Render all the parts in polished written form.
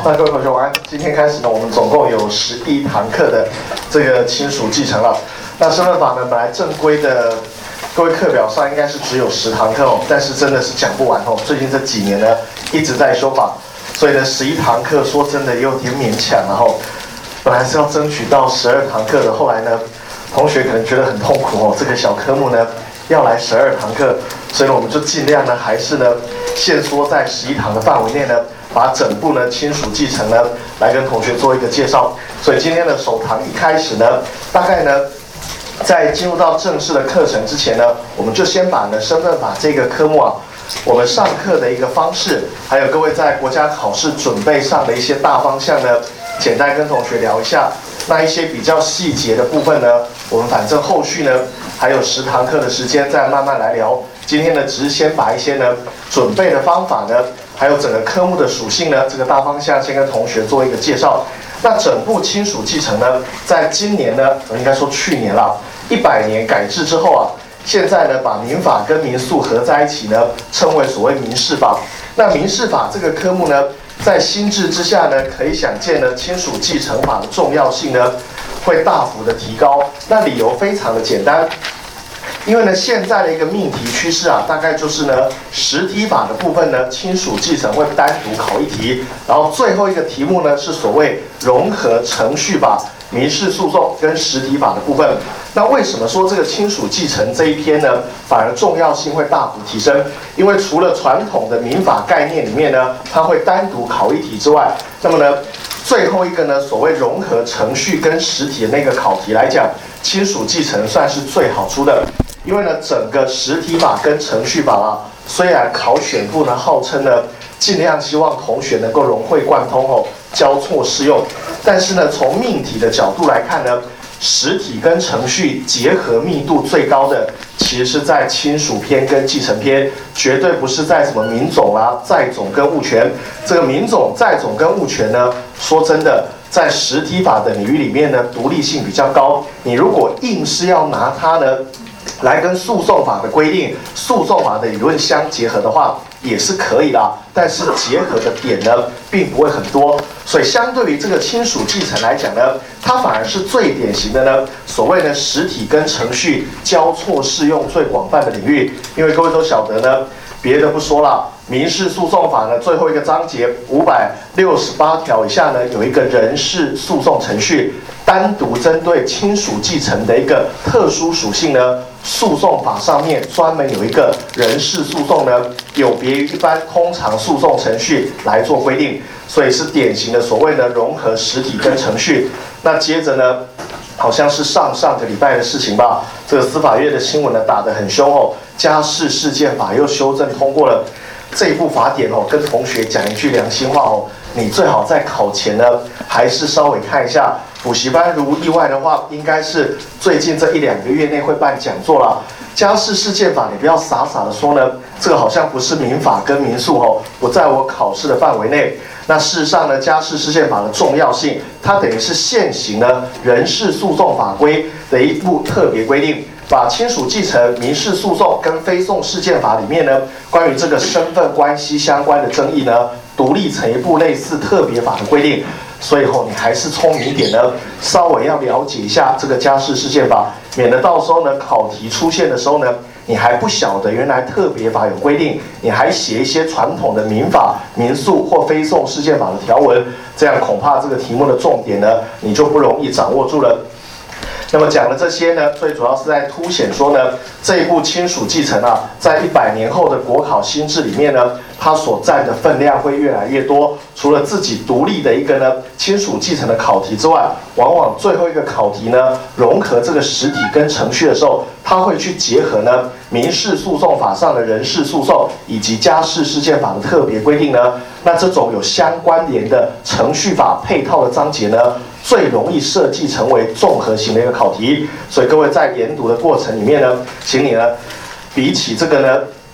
那各位同学晚安。今天开始呢，我们总共有11堂课的这个亲属继承了。那身份法呢，本来正规的各位课表上应该是只有10堂课哦，但是真的是讲不完哦。最近这几年呢，一直在修法，所以呢11堂课说真的也有点勉强，然后本来是要争取到12堂课的，后来呢，同学可能觉得很痛苦哦，这个小科目呢要来12堂课，所以呢我们就尽量呢还是呢限缩在11堂的范围内呢，把整部呢亲属继承呢来跟同学做一个介绍。所以今天的首堂一开始呢，大概呢在进入到正式的课程之前呢，我们就先把呢身份法这个科目啊，我们上课的一个方式，还有各位在国家考试准备上的一些大方向呢，简单跟同学聊一下。那一些比较细节的部分呢，我们反正后续呢还有10堂课的时间再慢慢来聊。今天呢只是先把一些呢准备的方法呢，还有整个科目的属性呢，这个大方向先跟同学做一个介绍。那整部亲属继承呢，在今年呢，应该说去年啦，100年改制之后啊，现在呢把民法跟民诉合在一起呢，称为所谓民事法。那民事法这个科目呢，在新制之下呢，可以想见呢，亲属继承法的重要性呢，会大幅的提高。那理由非常的简单。因为呢，现在的一个命题趋势啊，大概就是呢，实体法的部分呢，亲属继承会单独考一题，然后最后一个题目呢，是所谓融合程序法、民事诉讼跟实体法的部分。那为什么说这个亲属继承这一篇呢，反而重要性会大幅提升？因为除了传统的民法概念里面呢，它会单独考一题之外，那么呢，最后一个呢，所谓融合程序跟实体的那个考题来讲，亲属继承算是最好出的。因为呢，整个实体法跟程序法啊，虽然考选部呢号称呢尽量希望同学能够融会贯通哦，交错适用，但是呢，从命题的角度来看呢，实体跟程序结合密度最高的，其实是在亲属篇跟继承篇，绝对不是在什么民种啊、债种跟物权。这个民种、债种跟物权呢，说真的，在实体法的领域里面呢，独立性比较高。你如果硬是要拿它呢来跟诉讼法的规定、诉讼法的理论相结合的话，也是可以啦。但是结合的点呢，并不会很多。所以相对于这个亲属继承来讲呢，它反而是最典型的呢，所谓的实体跟程序交错适用最广泛的领域。因为各位都晓得呢，别的不说了，民事诉讼法呢最后一个章节568条以下呢，有一个人事诉讼程序，单独针对亲属继承的一个特殊属性呢，诉讼法上面专门有一个人事诉讼呢，有别于一般通常诉讼程序来做规定，所以是典型的所谓的融合实体跟程序。那接着呢，好像是上个礼拜的事情吧，这个司法院的新闻呢打得很凶哦，家事事件法又修正通过了这一部法典哦，跟同学讲一句良心话哦，你最好在考前呢，还是稍微看一下。补习班如无意外的话，应该是最近这1-2个月内会办讲座了。家事事件法，你不要傻傻的说呢，这个好像不是民法跟民诉哦，不在我考试的范围内。那事实上呢，家事事件法的重要性，它等于是现行呢人事诉讼法规的一部特别规定，把亲属继承、民事诉讼跟非讼事件法里面呢，关于这个身份关系相关的争议呢，独立成一部类似特别法的规定。所以你还是聪明一点呢，稍微要了解一下这个家事事件法，免得到时候呢考题出现的时候呢，你还不晓得原来特别法有规定，你还写一些传统的民法、民诉或非讼事件法的条文，这样恐怕这个题目的重点呢，你就不容易掌握住了。那么讲了这些呢，最主要是在凸显说呢，这一部亲属继承啊，在100年后的国考新制里面呢，它所占的分量会越来越多。除了自己独立的一个呢亲属继承的考题之外，往往最后一个考题呢，融合这个实体跟程序的时候，它会去结合呢民事诉讼法上的人事诉讼以及家事事件法的特别规定呢，那这种有相关联的程序法配套的章节呢，最容易设计成为综合型的一个考题。所以各位在研读的过程里面呢，请你呢，比起这个呢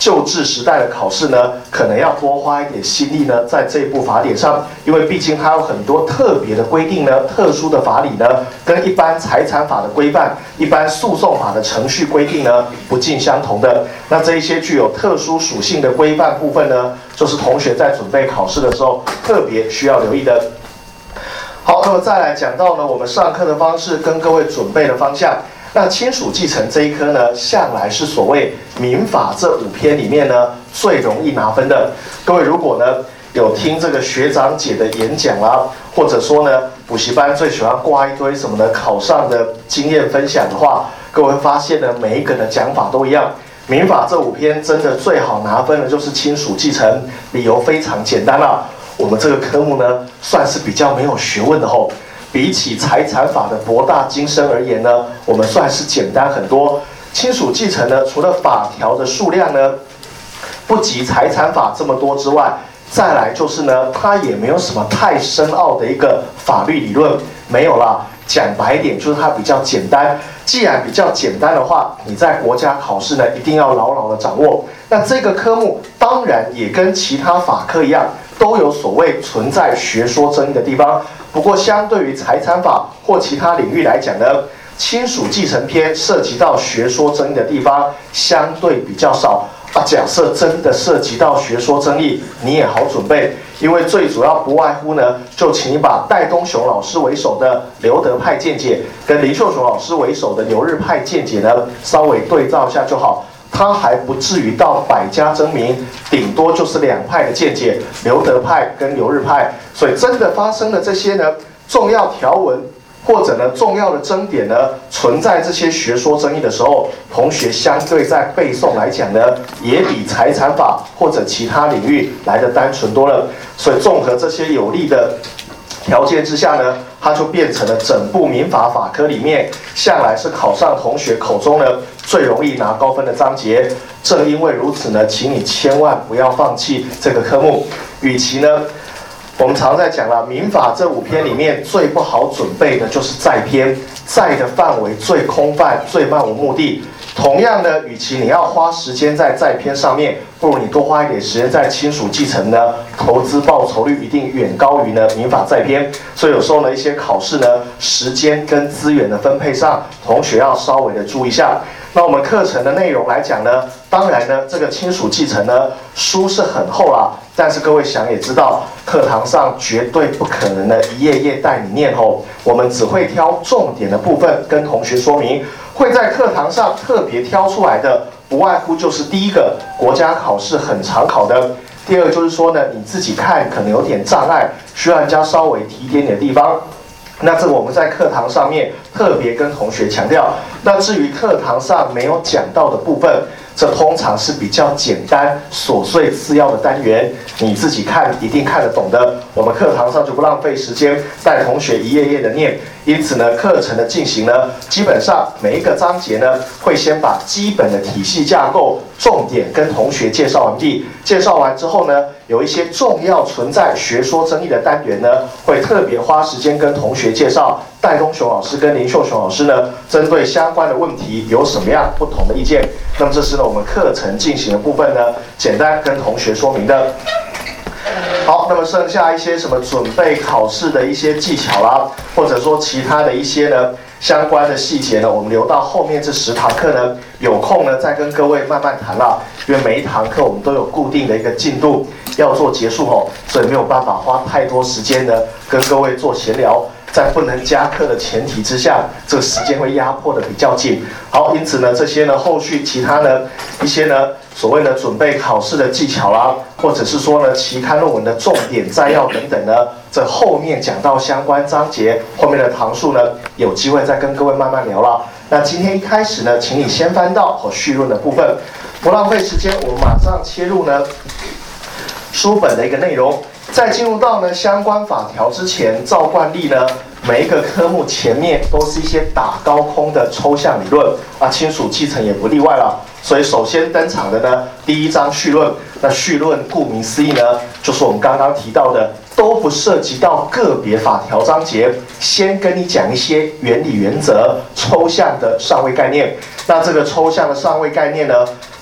旧制时代的考试呢，可能要多花一点心力呢，在这一部法典上，因为毕竟它有很多特别的规定呢，特殊的法理呢，跟一般财产法的规范、一般诉讼法的程序规定呢，不尽相同的。那这一些具有特殊属性的规范部分呢，就是同学在准备考试的时候特别需要留意的。好，那么再来讲到呢，我们上课的方式跟各位准备的方向。那亲属继承这一科呢，向来是所谓民法这5篇里面呢最容易拿分的。各位如果呢有听这个学长姐的演讲啦，或者说呢补习班最喜欢挂一堆什么的考上的经验分享的话，各位会发现呢每一个的讲法都一样。民法这5篇真的最好拿分的就是亲属继承，理由非常简单啦。我们这个科目呢算是比较没有学问的吼。比起财产法的博大精深而言呢，我们算是简单很多。亲属继承呢，除了法条的数量呢不及财产法这么多之外，再来就是呢，它也没有什么太深奥的一个法律理论，没有啦。讲白一点，就是它比较简单。既然比较简单的话，你在国家考试呢，一定要牢牢的掌握。那这个科目当然也跟其他法科一样，都有所谓存在学说争议的地方。不过，相对于财产法或其他领域来讲呢，亲属继承篇涉及到学说争议的地方相对比较少。假设真的涉及到学说争议，你也好准备，因为最主要不外乎呢，就请你把戴东雄老师为首的刘德派见解，跟林秀雄老师为首的留日派见解呢，稍微对照一下就好。它还不至于到百家争鸣，顶多就是2派的见解，刘德派跟留日派。所以真的发生了这些呢重要条文或者呢重要的争点呢存在这些学说争议的时候，同学相对在背诵来讲呢，也比财产法或者其他领域来得单纯多了。所以综合这些有利的条件之下呢，它就变成了整部民法法科里面向来是考上同学口中呢最容易拿高分的章节。正因为如此呢，请你千万不要放弃这个科目。与其呢，我们常在讲了，民法这5篇里面最不好准备的就是债篇，债的范围最空泛、最漫无目的。同样的，与其你要花时间在债篇上面，不如你多花一点时间在亲属继承呢，投资报酬率一定远高于呢民法债篇。所以有时候呢，一些考试呢，时间跟资源的分配上，同学要稍微的注意一下。那我们课程的内容来讲呢，当然呢，这个亲属继承呢，书是很厚啦，但是各位想也知道，课堂上绝对不可能呢一页页带你念吼，我们只会挑重点的部分跟同学说明，会在课堂上特别挑出来的，不外乎就是第一个，国家考试很常考的；第二个就是说呢，你自己看可能有点障碍，需要人家稍微提点你的地方。那这个我们在课堂上面特别跟同学强调。那至于课堂上没有讲到的部分，这通常是比较简单、琐碎次要的单元，你自己看一定看得懂的。我们课堂上就不浪费时间带同学一页页的念。因此呢，课程的进行呢，基本上每一个章节呢，会先把基本的体系架构、重点跟同学介绍完毕。介绍完之后呢，有一些重要存在学说争议的单元呢，会特别花时间跟同学介绍。戴东雄老师跟林秀雄老师呢，针对相关的问题有什么样不同的意见？那么这是呢我们课程进行的部分呢，简单跟同学说明的。好，那么剩下一些什么准备考试的一些技巧啦，或者说其他的一些呢相关的细节呢，我们留到后面这10堂课呢，有空呢再跟各位慢慢谈啦。因为每一堂课我们都有固定的一个进度要做结束哦，所以没有办法花太多时间呢跟各位做闲聊。在不能加课的前提之下，这个时间会压迫的比较紧。好，因此呢，这些呢后续其他呢一些呢所谓的准备考试的技巧啦，或者是说呢期刊论文的重点摘要等等呢，这后面讲到相关章节后面的堂数呢，有机会再跟各位慢慢聊了。那今天一开始呢，请你先翻到绪论的部分，不浪费时间，我们马上切入呢书本的一个内容。在进入到呢相关法条之前，照惯例呢，每一个科目前面都是一些打高空的抽象理论啊，亲属继承也不例外了。所以首先登场的呢，第一章绪论。那绪论顾名思义呢，就是我们刚刚提到的，都不涉及到个别法条章节，先跟你讲一些原理原则、抽象的上位概念。那这个抽象的上位概念呢，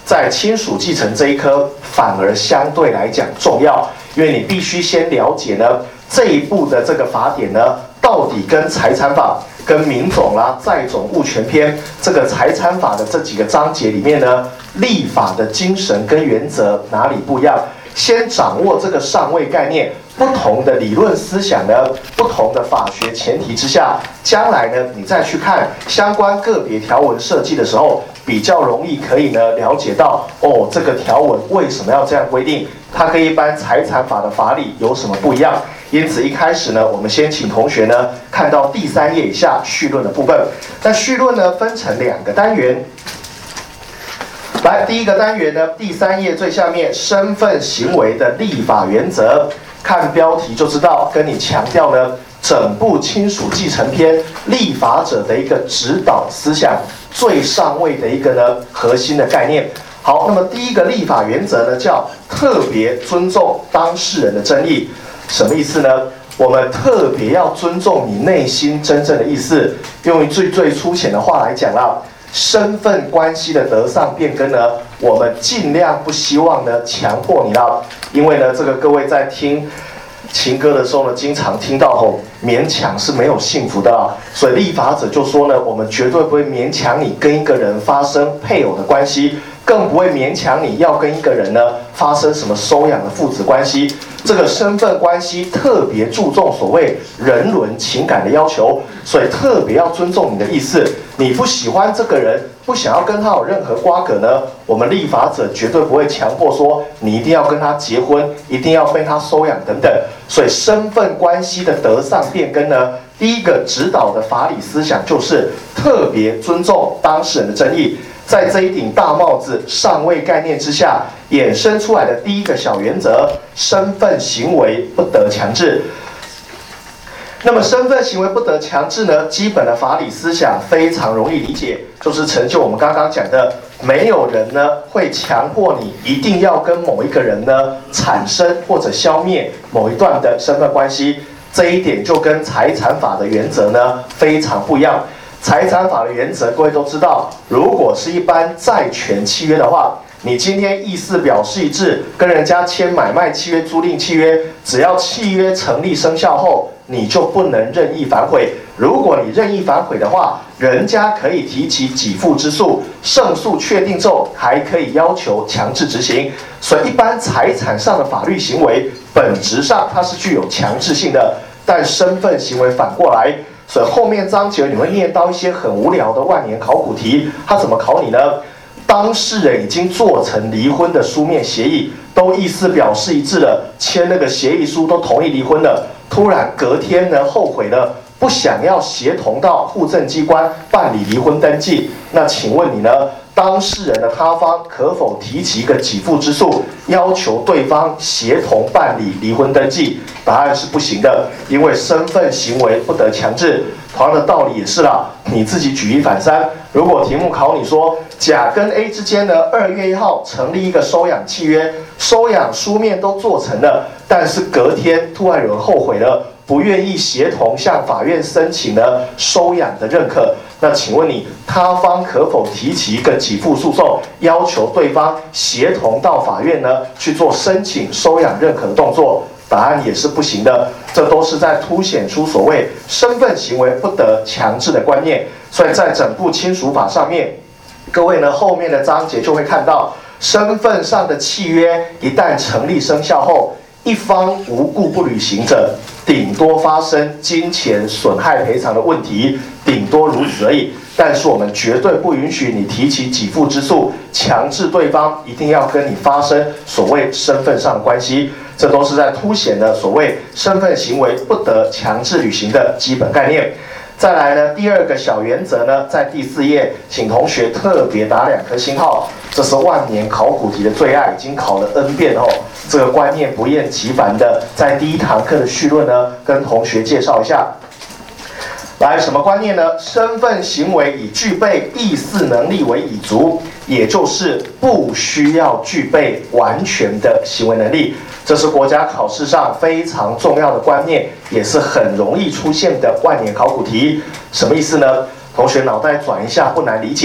在亲属继承这一科反而相对来讲重要，因为你必须先了解呢这一部的这个法典呢，到底跟财产法、跟民种啦、债种物权篇这个财产法的这几个章节里面呢，立法的精神跟原则哪里不一样？先掌握这个上位概念，不同的理论思想呢，不同的法学前提之下，将来呢，你再去看相关个别条文设计的时候，比较容易可以呢了解到，哦，这个条文为什么要这样规定，它跟一般财产法的法理有什么不一样？因此一开始呢，我们先请同学呢看到第3页以下绪论的部分。那绪论呢分成2个单元。来，第一个单元呢，第3页最下面身份行为的立法原则，看标题就知道，跟你强调呢整部亲属继承篇立法者的一个指导思想，最上位的一个呢核心的概念。好，那么第一个立法原则呢叫特别尊重当事人的争议，什么意思呢？我们特别要尊重你内心真正的意思，用最粗浅的话来讲啦。身份关系的得上变更呢，我们尽量不希望呢强迫你啦，因为呢，这个各位在听情歌的时候呢，经常听到勉强是没有幸福的啦，所以立法者就说呢，我们绝对不会勉强你跟一个人发生配偶的关系，更不会勉强你要跟一个人呢发生什么收养的父子关系。这个身份关系特别注重所谓人伦情感的要求，所以特别要尊重你的意思。你不喜欢这个人，不想要跟他有任何瓜葛呢，我们立法者绝对不会强迫说你一定要跟他结婚，一定要被他收养等等。所以身份关系的得上变更呢，第一个指导的法理思想就是特别尊重当事人的争议。在这一顶大帽子上位概念之下，衍生出来的第一个小原则：身份行为不得强制。那么身份行为不得强制呢？基本的法理思想非常容易理解，就是成就我们刚刚讲的，没有人呢会强迫你一定要跟某一个人呢产生或者消灭某一段的身份关系。这一点就跟财产法的原则呢非常不一样。财产法的原则，各位都知道，如果是一般债权契约的话，你今天意思表示一致，跟人家签买卖契约、租赁契约，只要契约成立生效后，你就不能任意反悔。如果你任意反悔的话，人家可以提起给付之诉，胜诉确定之后，还可以要求强制执行。所以，一般财产上的法律行为，本质上它是具有强制性的，但身份行为反过来。所以后面章节你会念到一些很无聊的万年考古题，它怎么考你呢？当事人已经做成离婚的书面协议，都意思表示一致了，签那个协议书都同意离婚了，突然隔天呢后悔了，不想要协同到户政机关办理离婚登记，那请问你呢？当事人的他方可否提起一个给付之诉，要求对方协同办理离婚登记？答案是不行的，因为身份行为不得强制。同样的道理也是啦，你自己举一反三。如果题目考你说甲跟 A 之间呢2月1号成立一个收养契约，收养书面都做成了，但是隔天突然有人后悔了，不愿意协同向法院申请呢收养的认可，那请问你他方可否提起一个给付诉讼，要求对方协同到法院呢去做申请收养认可的动作？答案也是不行的，这都是在凸显出所谓身份行为不得强制的观念。所以在整部亲属法上面，各位呢后面的章节就会看到，身份上的契约一旦成立生效后，一方无故不履行者，顶多发生金钱损害赔偿的问题，顶多如此而已。但是我们绝对不允许你提起给付之诉，强制对方一定要跟你发生所谓身份上的关系，这都是在凸显的所谓身份行为不得强制履行的基本概念。再来呢，第2个小原则呢，在第4页，请同学特别打2颗星号，这是万年考古题的最爱，已经考了 N 遍哦。这个观念不厌其烦的，在第1堂课的绪论呢，跟同学介绍一下。来，什么观念呢？身份行为以具备意思能力为已足，也就是不需要具备完全的行为能力。这是国家考试上非常重要的观念，也是很容易出现的万年考古题。什么意思呢？同学脑袋转一下，不难理解。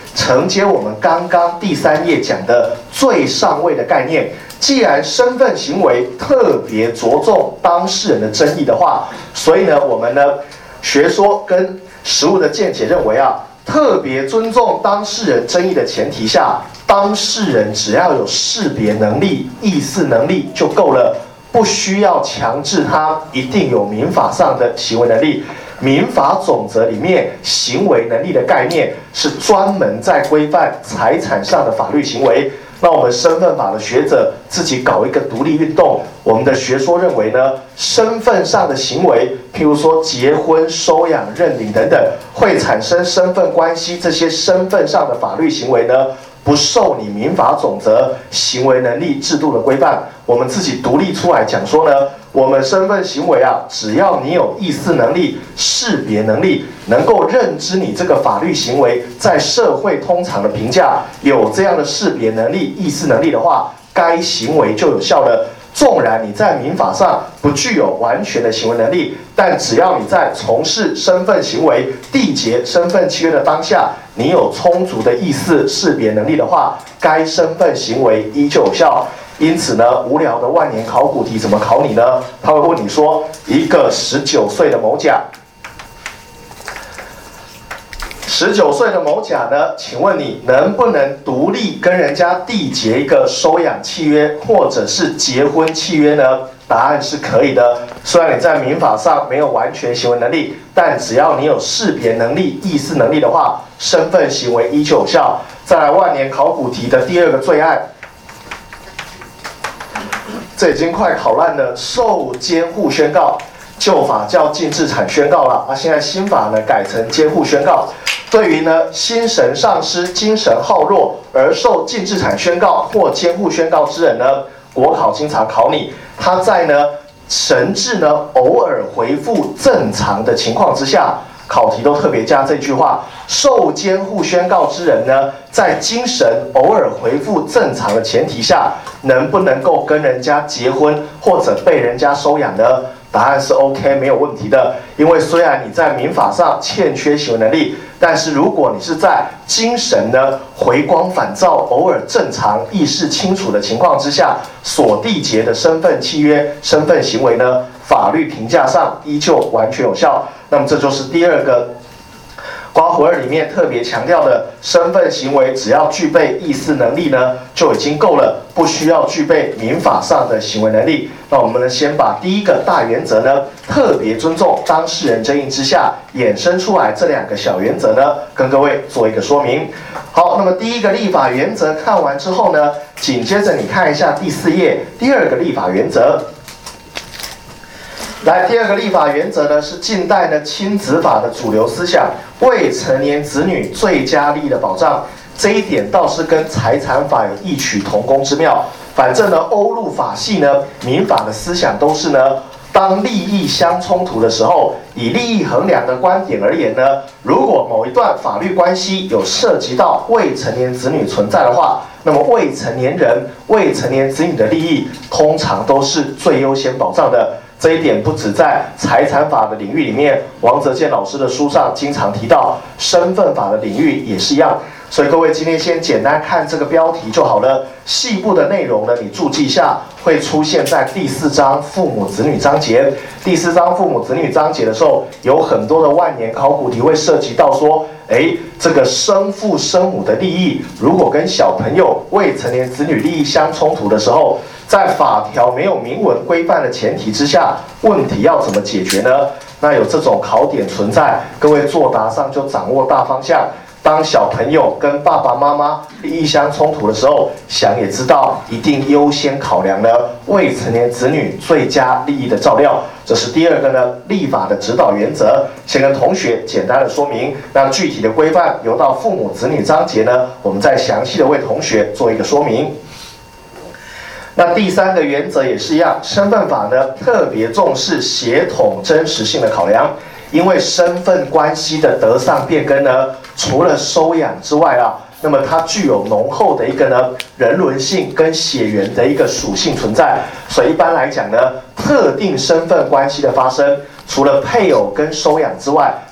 承接我们刚刚第3页讲的最上位的概念。既然身份行为特别着重当事人的争议的话，所以呢，我们呢学说跟实务的见解认为啊，特别尊重当事人争议的前提下，当事人只要有识别能力、意识能力就够了，不需要强制他一定有民法上的行为能力。民法总则里面行为能力的概念是专门在规范财产上的法律行为。那我们身份法的学者自己搞一个独立运动，我们的学说认为呢，身份上的行为，譬如说结婚、收养、认领等等，会产生身份关系，这些身份上的法律行为呢，不受你民法总则行为能力制度的规范。我们自己独立出来讲说呢，我们身份行为啊，只要你有意识能力、识别能力，能够认知你这个法律行为在社会通常的评价，有这样的识别能力、意识能力的话，该行为就有效了。纵然你在民法上不具有完全的行为能力，但只要你在从事身份行为、缔结身份契约的当下，你有充足的意识识别能力的话，该身份行为依旧有效。因此呢，无聊的万年考古题怎么考你呢？他会问你说，一个19岁的某甲，19岁的某甲呢，请问你能不能独立跟人家缔结一个收养契约或者是结婚契约呢？答案是可以的。虽然你在民法上没有完全行为能力，但只要你有识别能力、意识能力的话，身份行为依旧有效。再来万年考古题的第2个最爱。这已经快考烂了，受监护宣告，旧法叫禁制产宣告了啊，现在新法呢改成监护宣告。对于呢心神丧失、精神耗弱而受禁制产宣告或监护宣告之人呢，国考经常考你，他在呢神志呢偶尔恢复正常的情况之下，考题都特别加这句话：受监护宣告之人呢，在精神偶尔恢复正常的前提下，能不能够跟人家结婚或者被人家收养呢？答案是 OK， 没有问题的。因为虽然你在民法上欠缺行为能力，但是如果你是在精神呢回光返照、偶尔正常、意识清楚的情况之下所缔结的身份契约、身份行为呢，法律评价上依旧完全有效。那么这就是第2个刮胡2里面特别强调的，身份行为只要具备意识能力呢，就已经够了，不需要具备民法上的行为能力。那我们呢，先把第1个大原则呢，特别尊重当事人争议之下衍生出来这2个小原则呢，跟各位做一个说明。好，那么第1个立法原则看完之后呢，紧接着你看一下第4页第2个立法原则。来，第2个立法原则呢，是近代呢亲子法的主流思想，未成年子女最佳利益的保障。这一点倒是跟财产法有异曲同工之妙。反正呢，欧陆法系呢，民法的思想都是呢，当利益相冲突的时候，以利益衡量的观点而言呢，如果某一段法律关系有涉及到未成年子女存在的话，那么未成年人、未成年子女的利益通常都是最优先保障的。这一点不止在财产法的领域里面，王泽健老师的书上经常提到，身份法的领域也是一样。所以各位今天先简单看这个标题就好了，细部的内容呢，你注记一下，会出现在第4章父母子女章节。第4章父母子女章节的时候，有很多的万年考古题会涉及到说，这个生父生母的利益，如果跟小朋友未成年子女利益相冲突的时候，在法条没有明文规范的前提之下，问题要怎么解决呢？那有这种考点存在，各位作答上就掌握大方向。当小朋友跟爸爸妈妈利益相冲突的时候，想也知道一定优先考量了未成年子女最佳利益的照料。这是第2个呢立法的指导原则，先跟同学简单的说明。那具体的规范由到父母子女章节呢，我们再详细的为同学做一个说明。那第3个原则也是一样，身份法呢特别重视协同真实性的考量，因为身份关系的得上变更呢，除了收养之外啊，那么它具有浓厚的一个呢人伦性跟血缘的一个属性存在，所以一般来讲呢，特定身份关系的发生，除了配偶跟收养之外，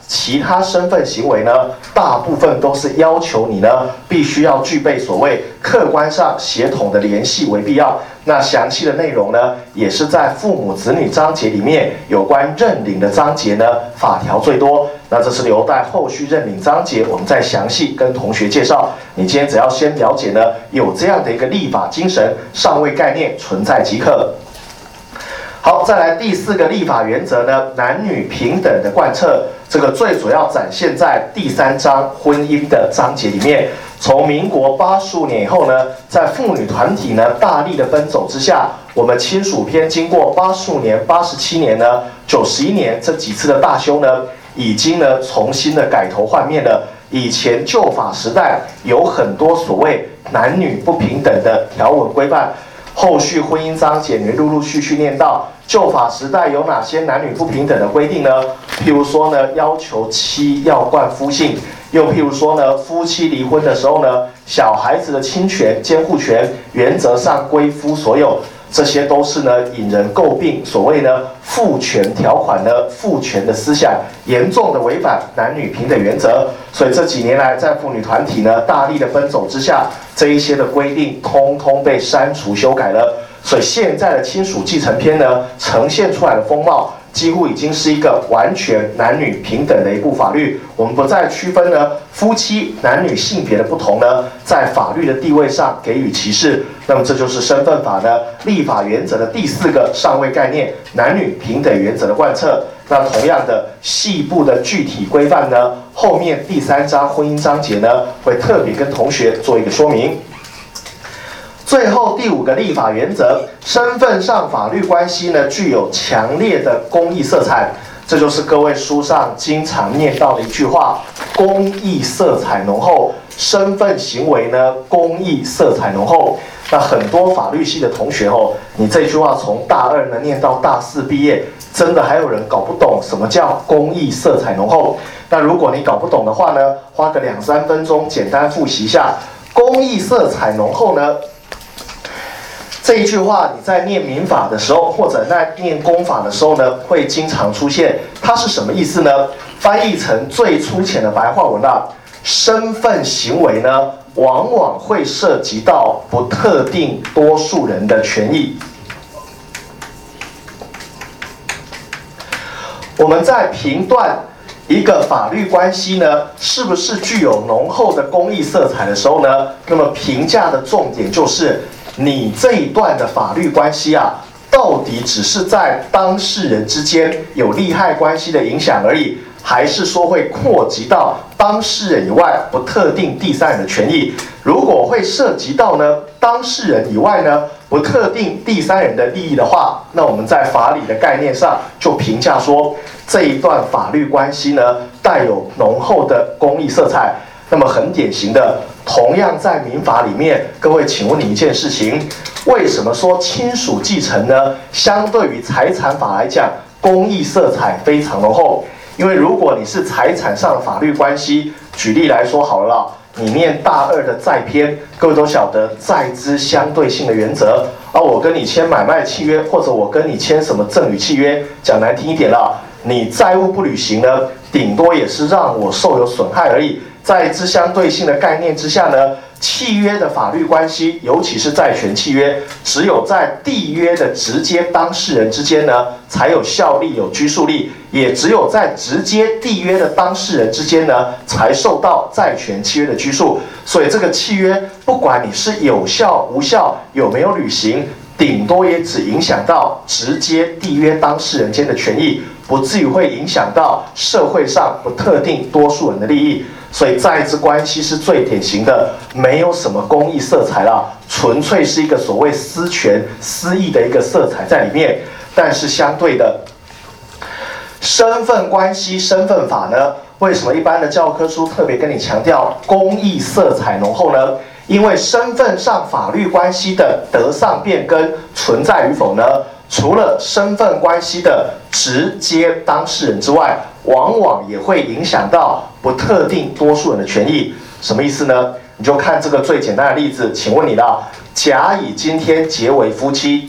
其他身份行为呢，大部分都是要求你呢，必须要具备所谓客观上协同的联系为必要。那详细的内容呢，也是在父母子女章节里面有关认领的章节呢，法条最多。那这是留待后续认领章节，我们再详细跟同学介绍。你今天只要先了解呢，有这样的一个立法精神，上位概念存在即可。好，再来第4个立法原则呢，男女平等的贯彻，这个最主要展现在第3章婚姻的章节里面。从民国85年以后呢，在妇女团体呢大力的奔走之下，我们亲属篇经过85年、87年呢、91年这几次的大修呢，已经呢重新的改头换面了。以前旧法时代有很多所谓男女不平等的条文规范，后续婚姻章节你陆陆续续念到。旧法时代有哪些男女不平等的规定呢？譬如说呢，要求妻要冠夫姓；又譬如说呢，夫妻离婚的时候呢，小孩子的亲权、监护权原则上归夫所有。这些都是呢引人诟病，所谓呢父权条款呢父权的思想，严重的违反男女平等原则。所以这几年来，在妇女团体呢大力的奔走之下，这一些的规定通通被删除修改了。所以现在的亲属继承篇呢，呈现出来的风貌，几乎已经是一个完全男女平等的一部法律。我们不再区分呢夫妻男女性别的不同呢，在法律的地位上给予歧视。那么这就是身份法呢立法原则的第4个上位概念，男女平等原则的贯彻。那同样的细部的具体规范呢，后面第3章婚姻章节呢，会特别跟同学做一个说明。最后第5个立法原则，身份上法律关系呢具有强烈的公益色彩，这就是各位书上经常念到的一句话：公益色彩浓厚，身份行为呢公益色彩浓厚。那很多法律系的同学你这句话从大2呢念到大4毕业，真的还有人搞不懂什么叫公益色彩浓厚。那如果你搞不懂的话呢，花个2-3分钟简单复习一下，公益色彩浓厚呢。这一句话你在念民法的时候，或者在念公法的时候呢，会经常出现。它是什么意思呢？翻译成最粗浅的白话文身份行为呢，往往会涉及到不特定多数人的权益。我们在评断一个法律关系呢，是不是具有浓厚的公益色彩的时候呢，那么评价的重点就是。你这一段的法律关系到底只是在当事人之间有利害关系的影响而已，还是说会扩及到当事人以外不特定第三人的权益？如果会涉及到呢当事人以外呢不特定第三人的利益的话，那我们在法理的概念上就评价说这一段法律关系呢带有浓厚的公益色彩。那么很典型的，同样在民法里面，各位请问你一件事情，为什么说亲属继承呢相对于财产法来讲公益色彩非常浓厚？因为如果你是财产上的法律关系，举例来说好了啦，你念大2的债篇，各位都晓得债之相对性的原则，我跟你签买卖契约，或者我跟你签什么赠与契约，讲难听一点啦，你债务不履行呢，顶多也是让我受有损害而已。在之相对性的概念之下呢，契约的法律关系，尤其是债权契约，只有在缔约的直接当事人之间呢，才有效力、有拘束力；也只有在直接缔约的当事人之间呢，才受到债权契约的拘束。所以这个契约，不管你是有效、无效，有没有履行，顶多也只影响到直接缔约当事人间的权益，不至于会影响到社会上不特定多数人的利益。所以债之关系是最典型的，没有什么公益色彩啦，纯粹是一个所谓私权、私益的一个色彩在里面。但是相对的，身份关系、身份法呢，为什么一般的教科书特别跟你强调公益色彩浓厚呢？因为身份上法律关系的得上变更存在与否呢，除了身份关系的直接当事人之外，往往也会影响到不特定多数人的权益。什么意思呢？你就看这个最简单的例子，请问你啦，甲乙今天结为夫妻，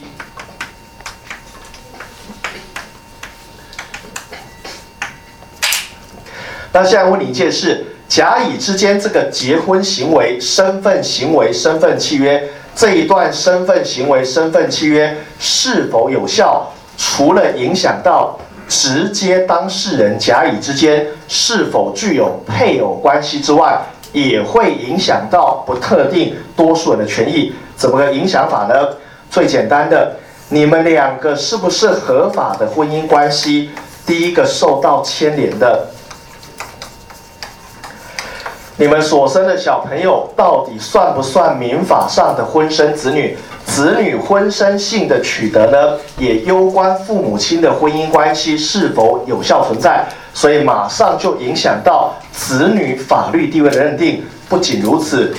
那现在问你一件事：甲乙之间这个结婚行为、身份行为、身份契约这一段身份行为、身份契约是否有效？除了影响到直接当事人甲乙之间是否具有配偶关系之外，也会影响到不特定多数人的权益。怎么个影响法呢？最简单的，你们两个是不是合法的婚姻关系？第一个受到牵连的，你们所生的小朋友到底算不算民法上的婚生子女？子女婚生性的取得呢，也攸关父母亲的婚姻关系是否有效存在，所以马上就影响到子女法律地位的认定。不仅如此，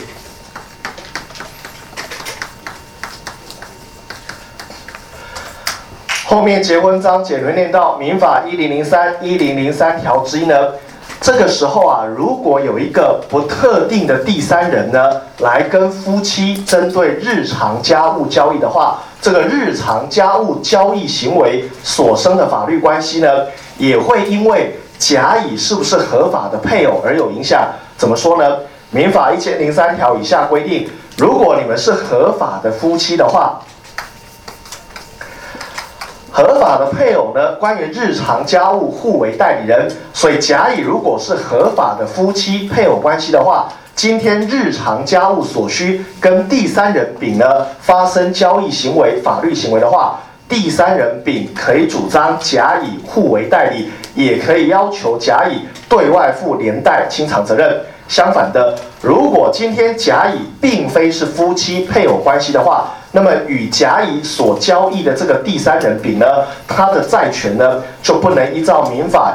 后面结婚章节会念到民法1003条之一呢。这个时候啊，如果有一个不特定的第三人呢，来跟夫妻针对日常家务交易的话，这个日常家务交易行为所生的法律关系呢，也会因为甲乙是不是合法的配偶而有影响。怎么说呢？民法1003条以下规定，如果你们是合法的夫妻的话，合法的配偶呢，关于日常家务互为代理人，所以甲乙如果是合法的夫妻配偶关系的话，今天日常家务所需跟第三人丙呢发生交易行为、法律行为的话，第三人丙可以主张甲乙互为代理，也可以要求甲乙对外负连带清偿责任。相反的，如果今天甲乙并非是夫妻配偶关系的话，那么与甲乙所交易的这个第三人丙呢，他的债权呢就不能依照民法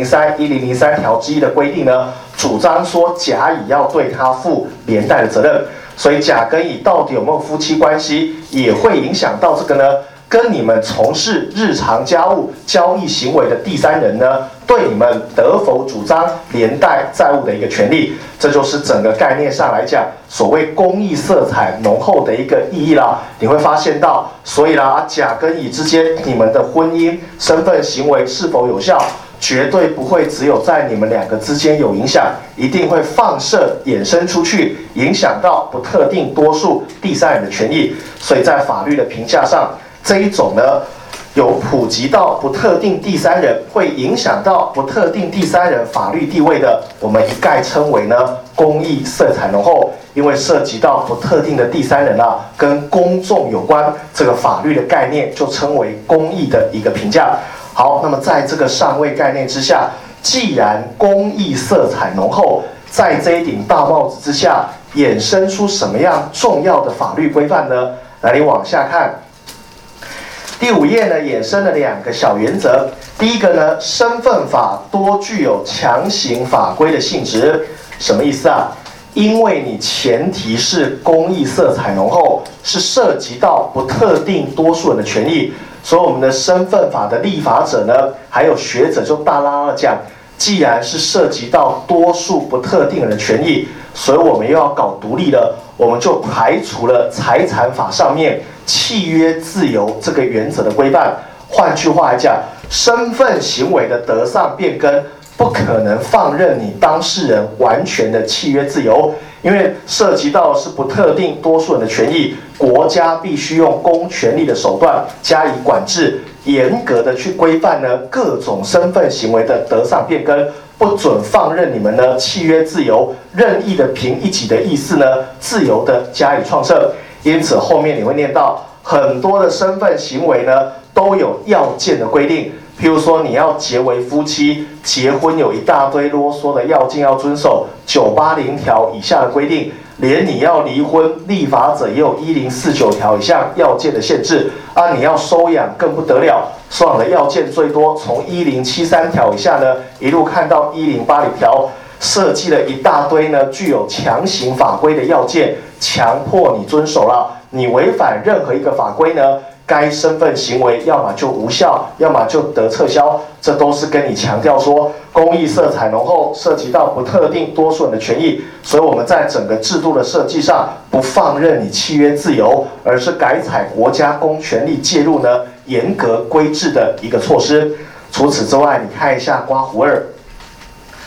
1003条之一的规定呢，主张说甲乙要对他负连带的责任。所以甲跟乙到底有没有夫妻关系，也会影响到这个呢，跟你们从事日常家务交易行为的第三人呢，对你们得否主张连带债务的一个权利。这就是整个概念上来讲，所谓公益色彩浓厚的一个意义啦。你会发现到，所以啦，甲跟乙之间你们的婚姻身份行为是否有效，绝对不会只有在你们两个之间有影响，一定会放射衍生出去，影响到不特定多数第三人的权益。所以在法律的评价上，这一种呢，有普及到不特定第三人，会影响到不特定第三人法律地位的，我们一概称为呢公益色彩浓厚，因为涉及到不特定的第三人啊，跟公众有关，这个法律的概念就称为公益的一个评价。好，那么在这个上位概念之下，既然公益色彩浓厚，在这一顶大帽子之下，衍生出什么样重要的法律规范呢？来，你往下看。第5页呢，衍生了2个小原则。第一个呢，身份法多具有强行法规的性质。什么意思啊？因为你前提是公益色彩浓厚，是涉及到不特定多数人的权益，所以我们的身份法的立法者呢，还有学者就大拉拉的讲，既然是涉及到多数不特定人的权益，所以我们又要搞独立了，我们就排除了财产法上面契约自由这个原则的规范。换句话来讲，身份行为的得上变更不可能放任你当事人完全的契约自由，因为涉及到的是不特定多数人的权益，国家必须用公权力的手段加以管制，严格的去规范呢各种身份行为的得上变更，不准放任你们呢契约自由任意的凭一己的意思呢自由的加以创设。因此后面你会念到很多的身份行为呢都有要件的规定，譬如说你要结为夫妻，结婚有一大堆啰嗦的要件要遵守，980条以下的规定，连你要离婚，立法者也有1049条以下要件的限制啊。你要收养更不得了，收养的要件最多从1073条以下呢，一路看到1080条，设计了一大堆呢具有强行法规的要件，强迫你遵守了。你违反任何一个法规呢，该身份行为要么就无效，要么就得撤销，这都是跟你强调说公益色彩浓厚，涉及到不特定多数人的权益，所以我们在整个制度的设计上不放任你契约自由，而是改采国家公权力介入呢严格规制的一个措施。除此之外，你看一下刮胡2，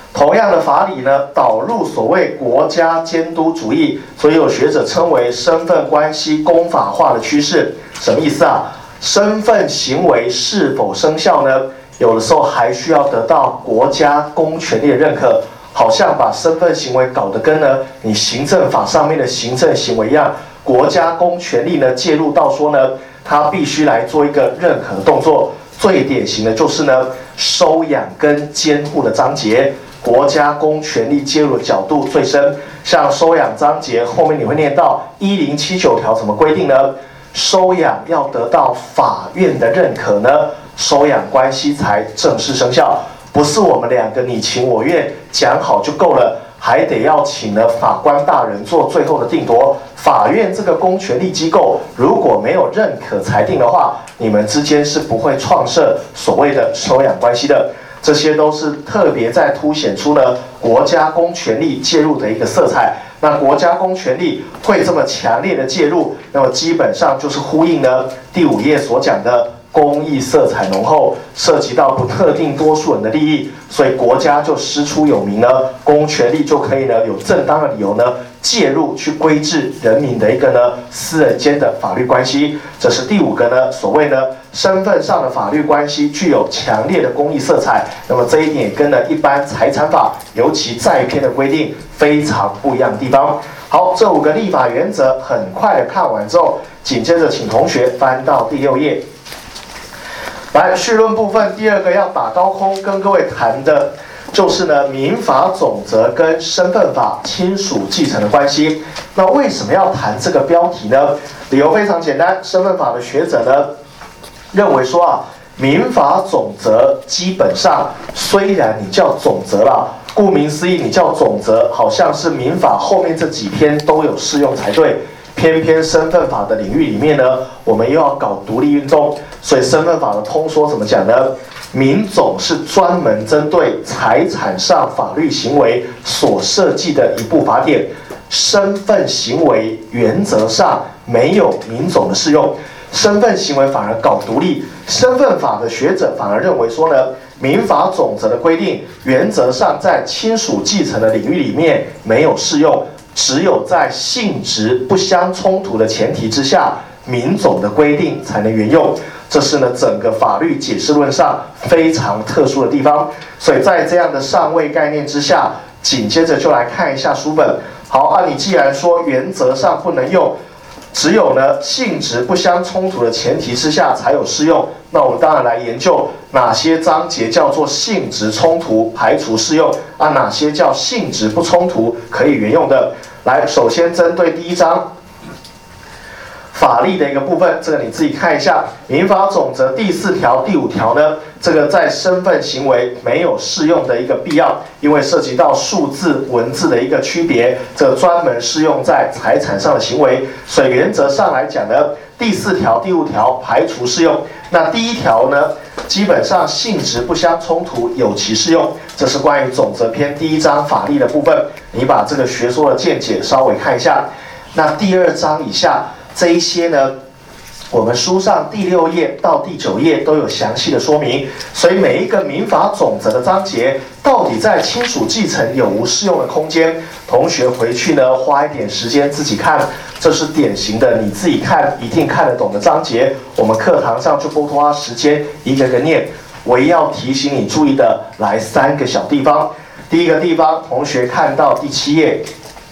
同样的法理呢，导入所谓国家监督主义，所以有学者称为身份关系公法化的趋势。什么意思啊？身份行为是否生效呢？有的时候还需要得到国家公权力的认可，好像把身份行为搞得跟呢你行政法上面的行政行为一样，国家公权力呢介入到说呢，他必须来做一个认可的动作。最典型的就是呢收养跟监护的章节。国家公权力介入的角度最深，像收养章节后面你会念到1079条怎么规定呢？收养要得到法院的认可呢，收养关系才正式生效，不是我们两个你情我愿讲好就够了，还得要请呢法官大人做最后的定夺。法院这个公权力机构如果没有认可裁定的话，你们之间是不会创设所谓的收养关系的。这些都是特别在凸显出呢国家公权力介入的一个色彩。那国家公权力会这么强烈的介入，那么基本上就是呼应呢第5页所讲的公益色彩浓厚，涉及到不特定多数人的利益，所以国家就师出有名呢，公权力就可以呢有正当的理由呢介入去规制人民的一个呢私人间的法律关系。这是第5个呢所谓呢身份上的法律关系具有强烈的公益色彩。那么这一点也跟呢一般财产法尤其债篇的规定非常不一样的地方。好，这5个立法原则很快的看完之后，紧接着请同学翻到第6页。来，绪论部分第2个要打高空跟各位谈的就是呢民法总则跟身份法亲属继承的关系。那为什么要谈这个标题呢？理由非常简单，身份法的学者呢认为说啊，民法总则基本上虽然你叫总则啦，顾名思义你叫总则，好像是民法后面这几篇都有适用才对。偏偏身份法的领域里面呢，我们又要搞独立运动，所以身份法的通说怎么讲呢？民总是专门针对财产上法律行为所设计的一部法典，身份行为原则上没有民总的适用，身份行为反而搞独立。身份法的学者反而认为说呢，民法总则的规定原则上在亲属继承的领域里面没有适用，只有在性质不相冲突的前提之下，民总的规定才能沿用。这是呢整个法律解释论上非常特殊的地方。所以在这样的上位概念之下，紧接着就来看一下书本。好，你既然说原则上不能用，只有呢性质不相冲突的前提之下才有适用，那我们当然来研究哪些章节叫做性质冲突排除适用啊，哪些叫性质不冲突可以沿用的。来，首先针对第1章法律的一个部分，这个你自己看一下，民法总则第4条、第5条呢，这个在身份行为没有适用的一个必要，因为涉及到数字文字的一个区别，这专门适用在财产上的行为，所以原则上来讲呢，第4条、第5条排除适用。那第1条呢，基本上性质不相冲突，有其适用。这是关于总则篇第1章法律的部分，你把这个学说的见解稍微看一下。那第2章以下这一些呢，我们书上第6页到第9页都有详细的说明，所以每一个民法总则的章节到底在亲属继承有无适用的空间，同学回去呢花一点时间自己看，这是典型的你自己看一定看得懂的章节，我们课堂上就不花时间一个个念，唯要提醒你注意的来3个小地方。第一个地方，同学看到第7页，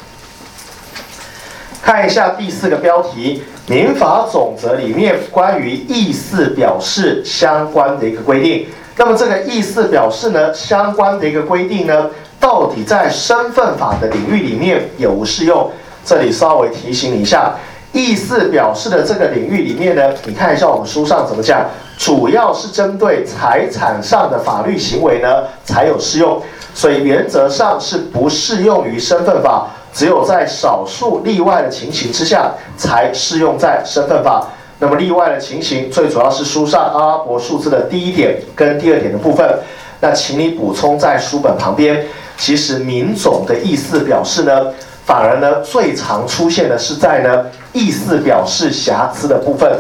看一下第4个标题，民法总则里面关于意思表示相关的一个规定。那么这个意思表示呢，相关的一个规定呢，到底在身份法的领域里面有无适用？这里稍微提醒你一下，意思表示的这个领域里面呢，你看一下我们书上怎么讲，主要是针对财产上的法律行为呢才有适用，所以原则上是不适用于身份法，只有在少数例外的情形之下才适用在身份法。那么例外的情形，最主要是书上阿拉伯数字的第1点跟第2点的部分。那请你补充在书本旁边。其实民总的意思表示呢，反而呢最常出现的是在呢意思表示瑕疵的部分。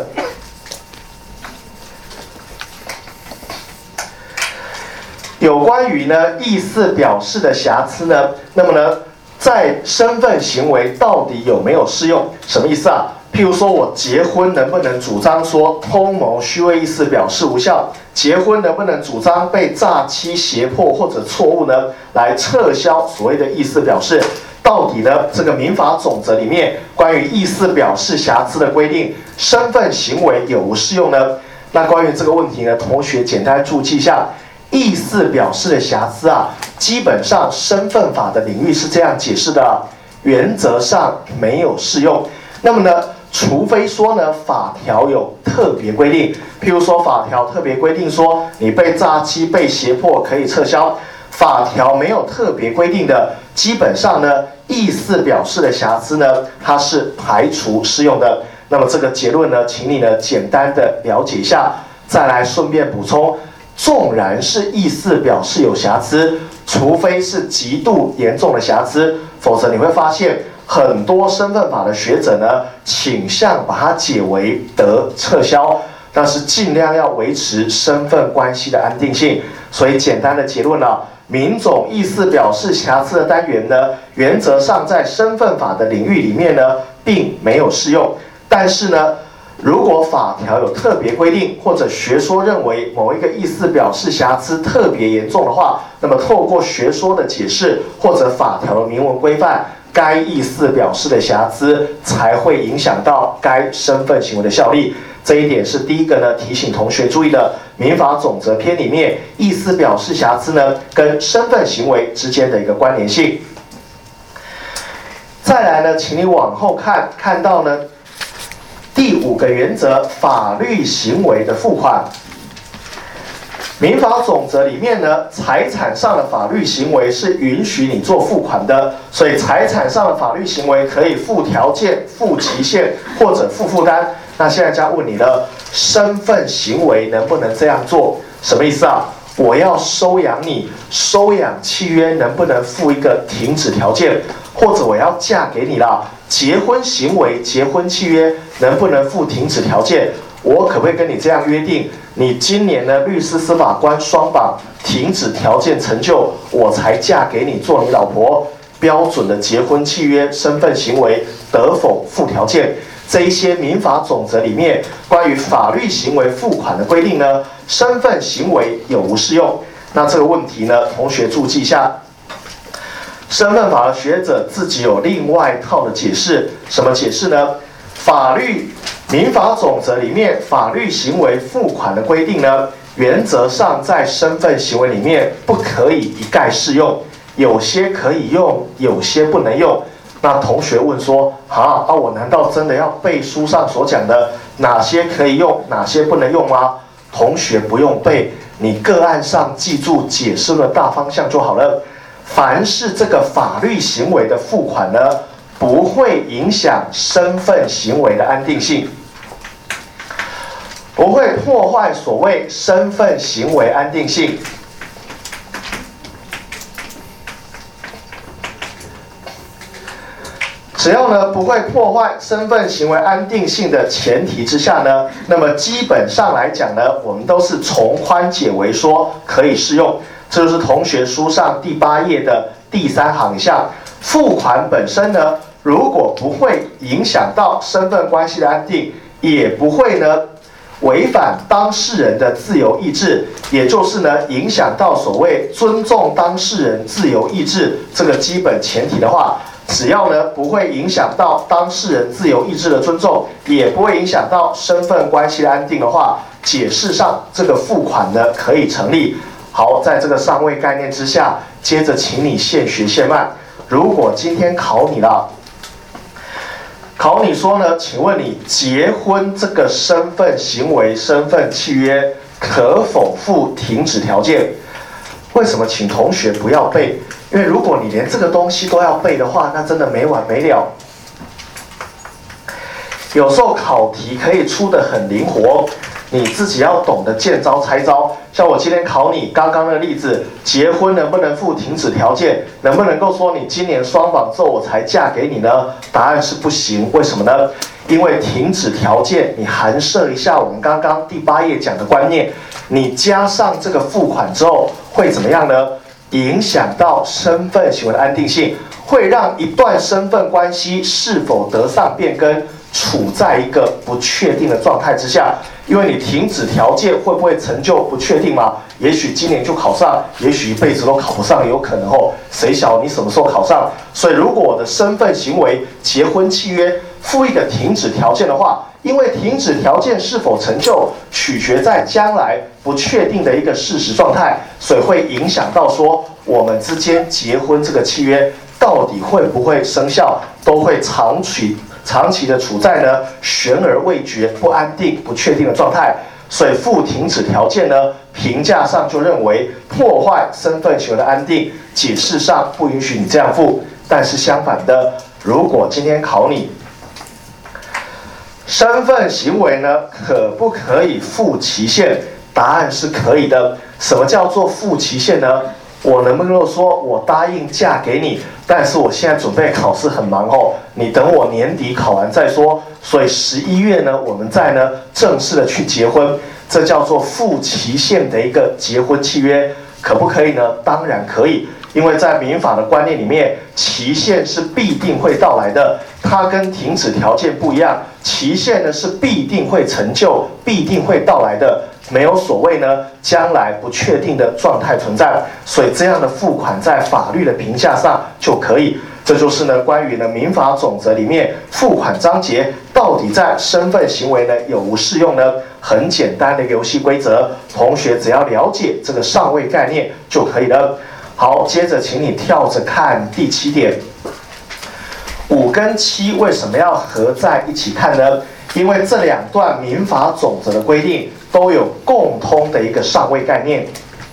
有关于呢意思表示的瑕疵呢，那么呢在身份行为到底有没有适用？什么意思啊？譬如说我结婚能不能主张说通谋虚伪意思表示无效？结婚能不能主张被诈欺胁迫或者错误呢来撤销所谓的意思表示？到底呢这个民法总则里面关于意思表示瑕疵的规定，身份行为有无适用呢？那关于这个问题呢，同学简单注记一下，意思表示的瑕疵啊，基本上身份法的领域是这样解释的，原则上没有适用。那么呢，除非说呢法条有特别规定，譬如说法条特别规定说你被诈欺、被胁迫可以撤销，法条没有特别规定的，基本上呢意思表示的瑕疵呢，它是排除适用的。那么这个结论呢，请你呢简单的了解一下，再来顺便补充，纵然是意思表示有瑕疵，除非是极度严重的瑕疵，否则你会发现很多身份法的学者呢，倾向把它解为得撤销，但是尽量要维持身份关系的安定性。所以简单的结论了，民种意思表示瑕疵的单元呢，原则上在身份法的领域里面呢，并没有适用。但是呢，如果法条有特别规定，或者学说认为某一个意思表示瑕疵特别严重的话，那么透过学说的解释或者法条的明文规范，该意思表示的瑕疵才会影响到该身份行为的效力。这一点是第一个呢，提醒同学注意的。民法总则篇里面，意思表示瑕疵呢，跟身份行为之间的一个关联性。再来呢，请你往后看，看到呢第5个原则，法律行为的付款。民法总则里面呢，财产上的法律行为是允许你做付款的，所以财产上的法律行为可以附条件、附期限或者附负担。那现在就要问你了，身份行为能不能这样做？什么意思啊？我要收养你，收养契约能不能附一个停止条件？或者我要嫁给你了，结婚行为、结婚契约能不能附停止条件？我可不可以跟你这样约定？你今年呢，律师、司法官双绑，停止条件成就，我才嫁给你做你老婆。标准的结婚契约、身份行为得否附条件？这一些民法总则里面关于法律行为付款的规定呢，身份行为有无适用？那这个问题呢，同学注记一下。身份法的学者自己有另外一套的解释，什么解释呢？民法总则里面法律行为付款的规定呢，原则上在身份行为里面不可以一概适用，有些可以用，有些不能用。那同学问说，我难道真的要背书上所讲的哪些可以用，哪些不能用吗？同学不用背，你个案上记住解释的大方向就好了。凡是这个法律行为的付款呢，不会影响身份行为的安定性，不会破坏所谓身份行为安定性。只要呢不会破坏身份行为安定性的前提之下呢，那么基本上来讲呢，我们都是从宽解为说可以适用。这就是同学书上第8页的第3行项，付款本身呢，如果不会影响到身份关系的安定，也不会呢违反当事人的自由意志，也就是呢影响到所谓尊重当事人自由意志这个基本前提的话，只要呢不会影响到当事人自由意志的尊重，也不会影响到身份关系的安定的话，解释上这个付款呢可以成立。好，在这个上位概念之下，接着请你现学现卖。如果今天考你了，考你说呢，请问你结婚这个身份行为、身份契约可否附停止条件？为什么请同学不要背？因为如果你连这个东西都要背的话，那真的没完没了。有时候考题可以出得很灵活，你自己要懂得见招拆招。 像我今天考你刚刚的例子，结婚能不能附停止条件？能不能够说你今年双榜之后我才嫁给你呢？答案是不行。为什么呢？因为停止条件，你含摄一下我们刚刚第8页讲的观念，你加上这个付款之后会怎么样呢？影响到身份行为的安定性，会让一段身份关系是否得上变更处在一个不确定的状态之下。因为你停止条件会不会成就不确定吗？也许今年就考上，也许一辈子都考不上，有可能哦，谁晓你什么时候考上？所以如果我的身份行为结婚契约附一个停止条件的话，因为停止条件是否成就，取决在将来不确定的一个事实状态，所以会影响到说我们之间结婚这个契约到底会不会生效，都会长期的处在呢悬而未决、不安定、不确定的状态。所以附停止条件呢，评价上就认为破坏身份行为的安定，解释上不允许你这样附。但是相反的，如果今天考你身份行为呢，可不可以附期限？答案是可以的。什么叫做附期限呢？我能不能说我答应嫁给你，但是我现在准备考试很忙哦，你等我年底考完再说。所以11月呢，我们再呢正式的去结婚，这叫做附期限的一个结婚契约，可不可以呢？当然可以。因为在民法的观念里面，期限是必定会到来的，它跟停止条件不一样。期限呢是必定会成就、必定会到来的，没有所谓呢将来不确定的状态存在。所以这样的付款在法律的评价上就可以。这就是呢关于呢民法总则里面付款章节到底在身份行为呢有无适用呢？很简单的一个游戏规则，同学只要了解这个上位概念就可以了。好，接着请你跳着看第7点，5跟7为什么要合在一起看呢？因为这2段民法总则的规定都有共通的一个上位概念。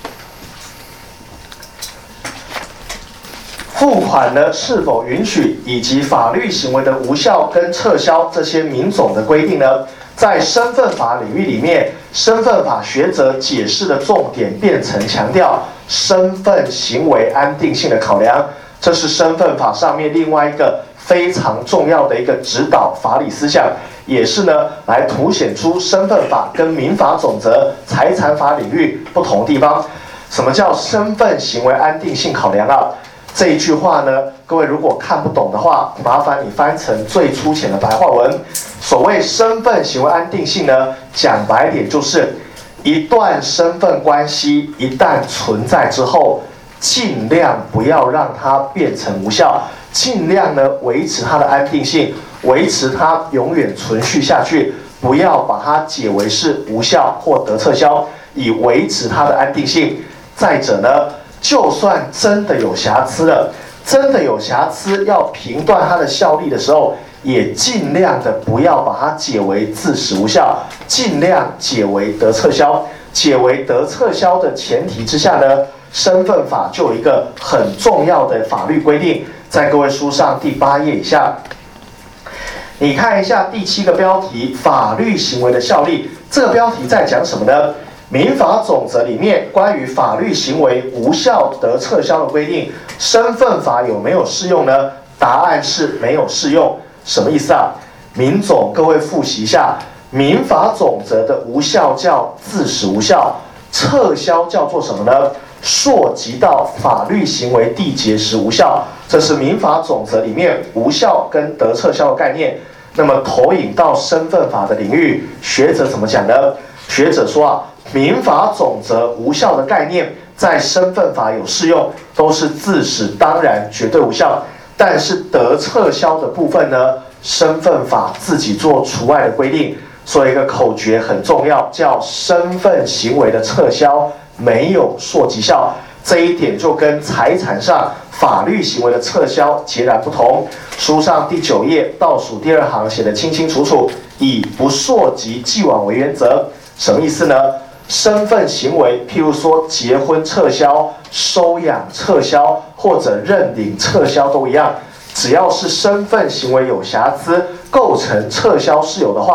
付款呢是否允许，以及法律行为的无效跟撤销这些民总的规定呢，在身份法领域里面，身份法学者解释的重点变成强调身份行为安定性的考量，这是身份法上面另外一个非常重要的一个指导法理思想，也是呢来凸显出身份法跟民法总则、财产法领域不同的地方。什么叫身份行为安定性考量啊？这一句话呢，各位如果看不懂的话，麻烦你翻成最粗浅的白话文。所谓身份行为安定性呢，讲白点就是一段身份关系一旦存在之后，尽量不要让它变成无效，尽量呢维持它的安定性，维持它永远存续下去，不要把它解为是无效或得撤销，以维持它的安定性。再者呢，就算真的有瑕疵了，真的有瑕疵，要评断它的效力的时候，也尽量的不要把它解为自始无效，尽量解为得撤销。解为得撤销的前提之下呢，身份法就有一个很重要的法律规定，在各位书上第8页以下，你看一下第7个标题，法律行为的效力。这个标题在讲什么呢？民法总则里面关于法律行为无效得撤销的规定，身份法有没有适用呢？答案是没有适用。什么意思啊？民总各位复习一下，民法总则的无效叫自始无效，撤销叫做什么呢？溯及到法律行为缔结时无效。这是民法总则里面无效跟得撤销的概念。那么投影到身份法的领域，学者怎么讲呢？学者说啊，民法总则无效的概念在身份法有适用，都是自始当然绝对无效。但是得撤销的部分呢，身份法自己做除外的规定。所以一个口诀很重要，叫身份行为的撤销没有溯及效。这一点就跟财产上法律行为的撤销截然不同。书上第9页倒数第2行写得清清楚楚，以不溯及既往为原则。什么意思呢？身份行为，譬如说结婚撤销、收养撤销或者认领撤销都一样，只要是身份行为有瑕疵，构成撤销事由的话，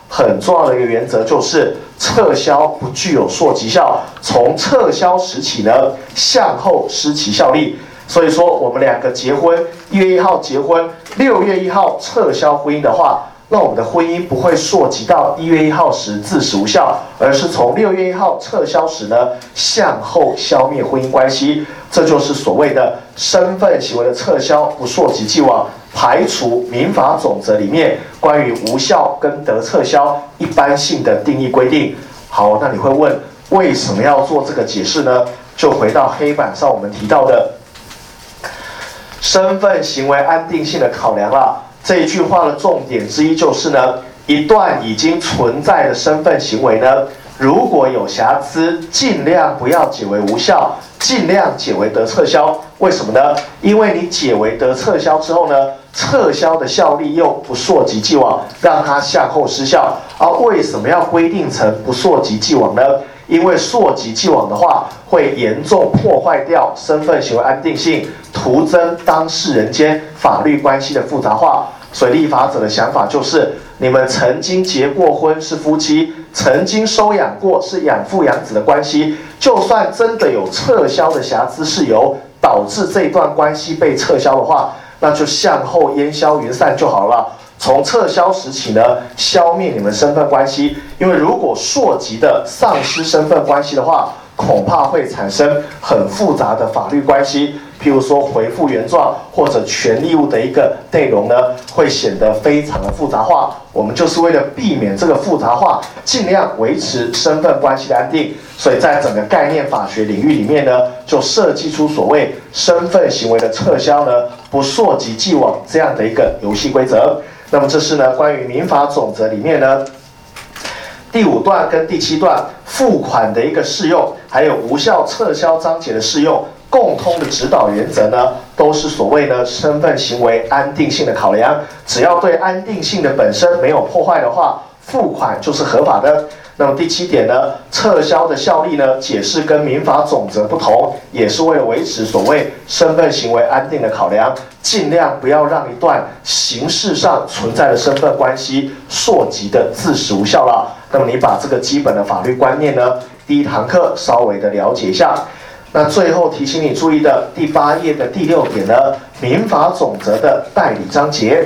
很重要的一个原则就是撤销不具有溯及效，从撤销时起呢，向后失其效力。所以说，我们两个结婚，1月1号结婚，6月1号撤销婚姻的话，那我们的婚姻不会溯及到1月1号时自始无效，而是从6月1号撤销时呢，向后消灭婚姻关系。这就是所谓的身份行为的撤销，不溯及既往，排除民法总则里面关于无效跟得撤销一般性的定义规定。好，那你会问，为什么要做这个解释呢？就回到黑板上我们提到的身份行为安定性的考量啦。这一句话的重点之一就是呢，一段已经存在的身份行为呢，如果有瑕疵，尽量不要解为无效，尽量解为得撤销。为什么呢？因为你解为得撤销之后呢，撤销的效力又不溯及既往，让它向后失效。而为什么要规定成不溯及既往呢？因为溯及既往的话，会严重破坏掉身份行为安定性，徒增当事人间法律关系的复杂化。所以立法者的想法就是，你们曾经结过婚是夫妻，曾经收养过是养父养子的关系，就算真的有撤销的瑕疵事由导致这一段关系被撤销的话，那就向后烟消云散就好了。从撤销时起呢，消灭你们身份关系，因为如果溯及的丧失身份关系的话，恐怕会产生很复杂的法律关系，譬如说回复原状或者权利义务的一个内容呢，会显得非常的复杂化。我们就是为了避免这个复杂化，尽量维持身份关系的安定，所以在整个概念法学领域里面呢，就设计出所谓身份行为的撤销呢，不溯及既往这样的一个游戏规则。那么这是呢关于民法总则里面呢第5段跟第7段付款的一个适用，还有无效撤销章节的适用，共通的指导原则呢，都是所谓的身份行为安定性的考量。只要对安定性的本身没有破坏的话，付款就是合法的。那么第7点呢，撤销的效力呢，解释跟民法总则不同，也是为了维持所谓身份行为安定的考量，尽量不要让一段形式上存在的身份关系溯及的自始无效了。那么你把这个基本的法律观念呢，第1堂课稍微的了解一下。那最后提醒你注意的第8页的第6点呢，民法总则的代理章节。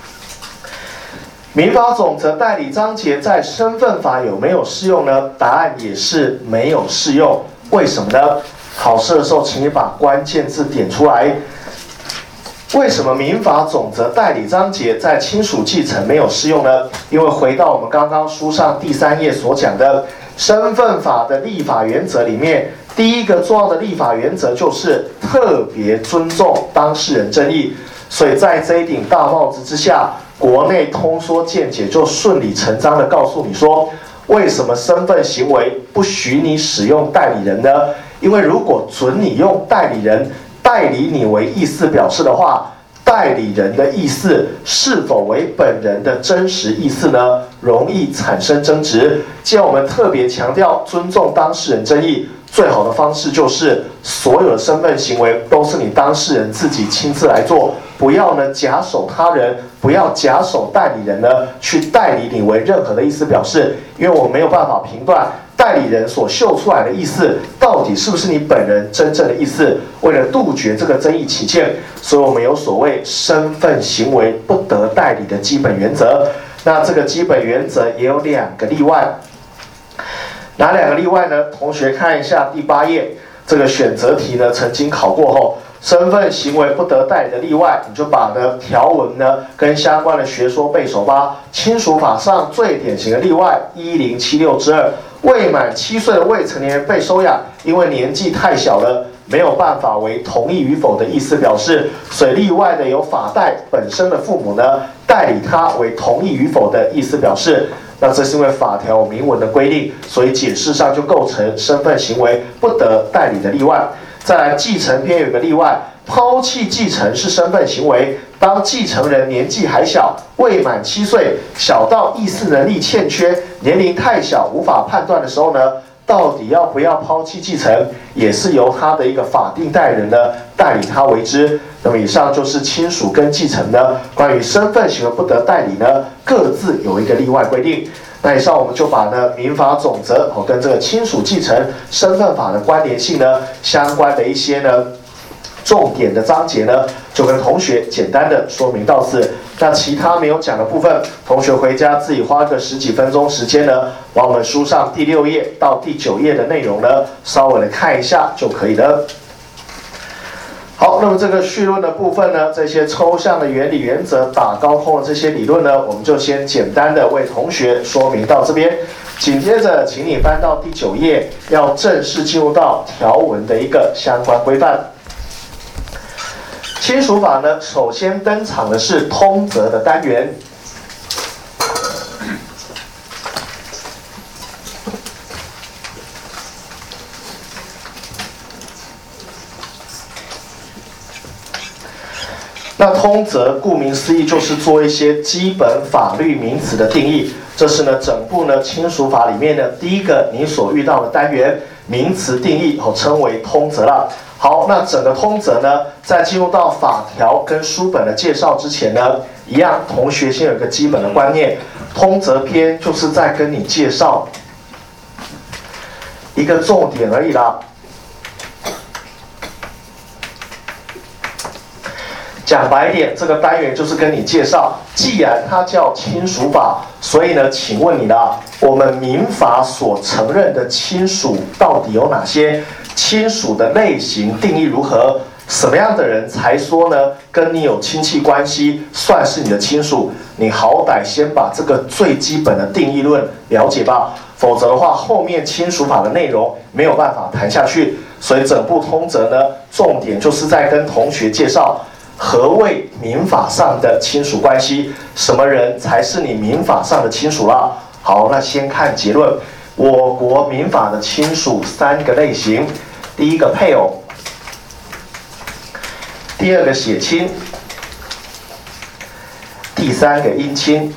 民法总则代理章节在身份法有没有适用呢？答案也是没有适用。为什么呢？考试的时候，请你把关键字点出来。为什么民法总则代理章节在亲属继承没有适用呢？因为回到我们刚刚书上第3页所讲的身份法的立法原则里面，第一个重要的立法原则就是特别尊重当事人争议。所以在这一顶大帽子之下，国内通说见解就顺理成章的告诉你说，为什么身份行为不许你使用代理人呢？因为如果准你用代理人代理你为意思表示的话，代理人的意思是否为本人的真实意思呢？容易产生争执。既然我们特别强调尊重当事人争议，最好的方式就是所有的身份行为都是你当事人自己亲自来做，不要呢假手他人，不要假手代理人呢去代理你为任何的意思表示，因为我没有办法评断代理人所秀出来的意思到底是不是你本人真正的意思。为了杜绝这个争议起见，所以我们有所谓身份行为不得代理的基本原则。那这个基本原则也有2个例外。哪2个例外呢？同学看一下第8页，这个选择题呢曾经考过后，身份行为不得代理的例外，你就把呢条文呢跟相关的学说背熟吧。亲属法上最典型的例外1076之2，未满7岁的未成年人被收养，因为年纪太小了，没有办法为同意与否的意思表示，所以例外的有法代本身的父母呢代理他为同意与否的意思表示。那这是因为法条有明文的规定，所以解释上就构成身份行为不得代理的例外。再来，继承篇有一个例外，抛弃继承是身份行为，当继承人年纪还小，未满7岁，小到意思能力欠缺，年龄太小无法判断的时候呢， 到底要不要抛弃继承，也是由他的一个法定代理人呢代理他为之。那么以上就是亲属跟继承呢关于身份行为不得代理呢各自有一个例外规定。那以上我们就把呢民法总则跟这个亲属继承身份法的关联性呢相关的一些呢重点的章节呢，就跟同学简单的说明到此。那其他没有讲的部分，同学回家自己花个10几分钟时间呢，往我们书上第6页到第9页的内容呢，稍微的看一下就可以了。好，那么这个绪论的部分呢，这些抽象的原理原则、打高空的这些理论呢，我们就先简单的为同学说明到这边。紧接着，请你翻到第9页，要正式进入到条文的一个相关规范。亲属法呢，首先登场的是通则的单元。那通则顾名思义就是做一些基本法律名词的定义，这是呢整部呢亲属法里面的第一个你所遇到的单元，名词定义称为通则了。好，那整个通则呢，在进入到法条跟书本的介绍之前呢，一样，同学先有一个基本的观念，通则篇就是在跟你介绍一个重点而已啦。讲白一点，这个单元就是跟你介绍，既然它叫亲属法，所以呢，请问你啦，我们民法所承认的亲属到底有哪些？亲属的类型定义如何？什么样的人才说呢？跟你有亲戚关系，算是你的亲属？你好歹先把这个最基本的定义论了解吧，否则的话，后面亲属法的内容没有办法谈下去。所以整部通则呢，重点就是在跟同学介绍何谓民法上的亲属关系，什么人才是你民法上的亲属啦。好，那先看结论。我国民法的亲属3个类型，第一个配偶，第2个血亲，第3个姻亲。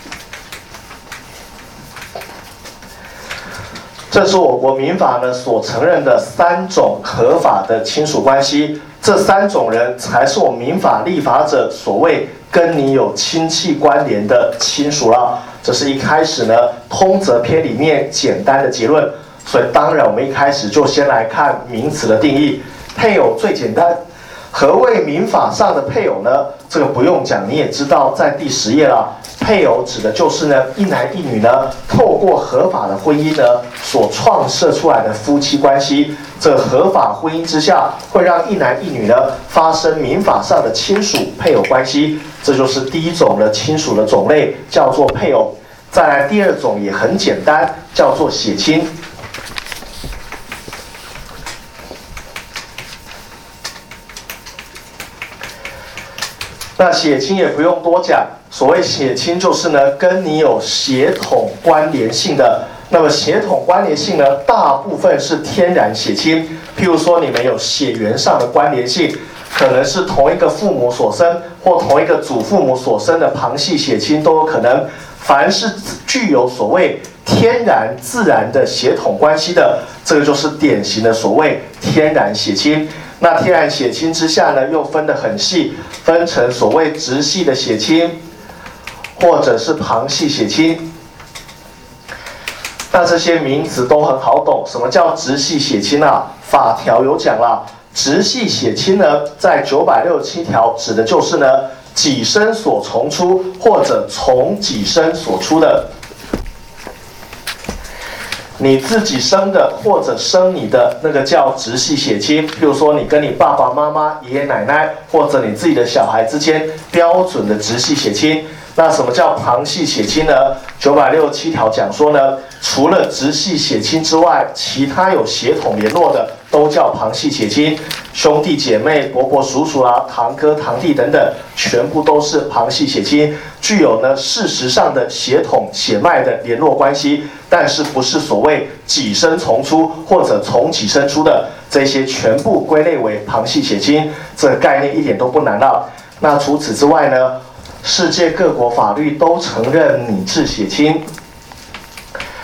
这是我国民法呢所承认的3种合法的亲属关系，这3种人才是我民法立法者所谓跟你有亲戚关联的亲属了。这是一开始呢通则篇里面简单的结论，所以当然我们一开始就先来看名词的定义。配偶最简单，何谓民法上的配偶呢？这个不用讲，你也知道，在第10页了。配偶指的就是呢一男一女呢透过合法的婚姻呢所创设出来的夫妻关系。这合法婚姻之下，会让一男一女呢发生民法上的亲属配偶关系，这就是第一种的亲属的种类，叫做配偶。再来第2种也很简单，叫做血亲。那血亲也不用多讲，所谓血亲就是呢跟你有血统关联性的。那么血统关联性呢，大部分是天然血亲，譬如说你们有血缘上的关联性，可能是同一个父母所生或同一个祖父母所生的旁系血亲都有可能。凡是具有所谓天然自然的血统关系的，这个就是典型的所谓天然血亲。那天然血亲之下呢，又分得很细，分成所谓直系的血亲，或者是旁系血亲。那这些名词都很好懂，什么叫直系血亲啊？法条有讲啦，直系血亲呢，在967条指的就是呢己身所从出，或者从己身所出的。你自己生的或者生你的那个叫直系血亲，譬如说你跟你爸爸妈妈、爷爷奶奶，或者你自己的小孩之间标准的直系血亲。那什么叫旁系血亲呢？967条讲说呢，除了直系血亲之外，其他有血统联络的都叫旁系血亲。兄弟姐妹、伯伯叔叔啦、堂哥堂弟等等，全部都是旁系血亲，具有呢事实上的血统血脉的联络关系，但是不是所谓己身从出或者从己身出的，这些全部归类为旁系血亲。这个概念一点都不难了。那除此之外呢，世界各国法律都承认拟制血亲。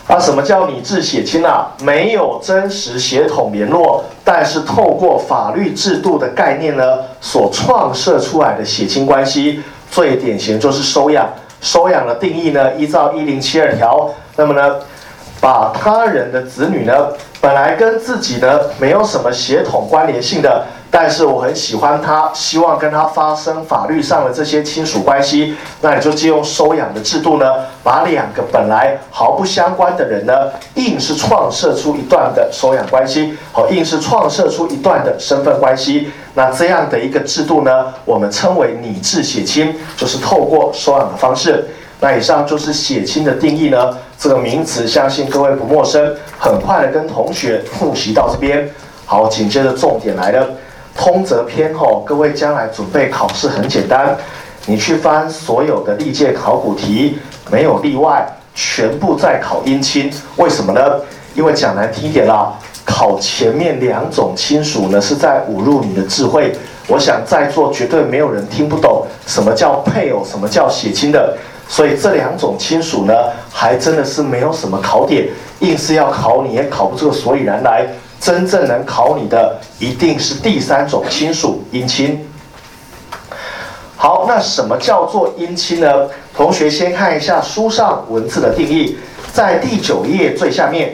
什么叫拟制血亲啊？没有真实血统联络，但是透过法律制度的概念呢，所创设出来的血亲关系，最典型就是收养。收养的定义呢，依照1072条，那么呢，把他人的子女呢，本来跟自己呢没有什么血统关联性的，但是我很喜欢他，希望跟他发生法律上的这些亲属关系，那你就借用收养的制度呢，把两个本来毫不相关的人呢，硬是创设出一段的收养关系，硬是创设出一段的身份关系。那这样的一个制度呢，我们称为拟制血亲，就是透过收养的方式。那以上就是血亲的定义呢，这个名词相信各位不陌生，很快的跟同学复习到这边。好，紧接着重点来了，通则篇各位将来准备考试很简单，你去翻所有的历届考古题，没有例外，全部在考姻亲。为什么呢？因为讲难听一点啦，考前面2种亲属呢，是在侮辱你的智慧。我想在座绝对没有人听不懂什么叫配偶，什么叫血亲的。所以这2种亲属呢，还真的是没有什么考点，硬是要考你也考不出个所以然来。真正能考你的，一定是第3种亲属姻亲。好，那什么叫做姻亲呢？同学先看一下书上文字的定义，在第9页最下面。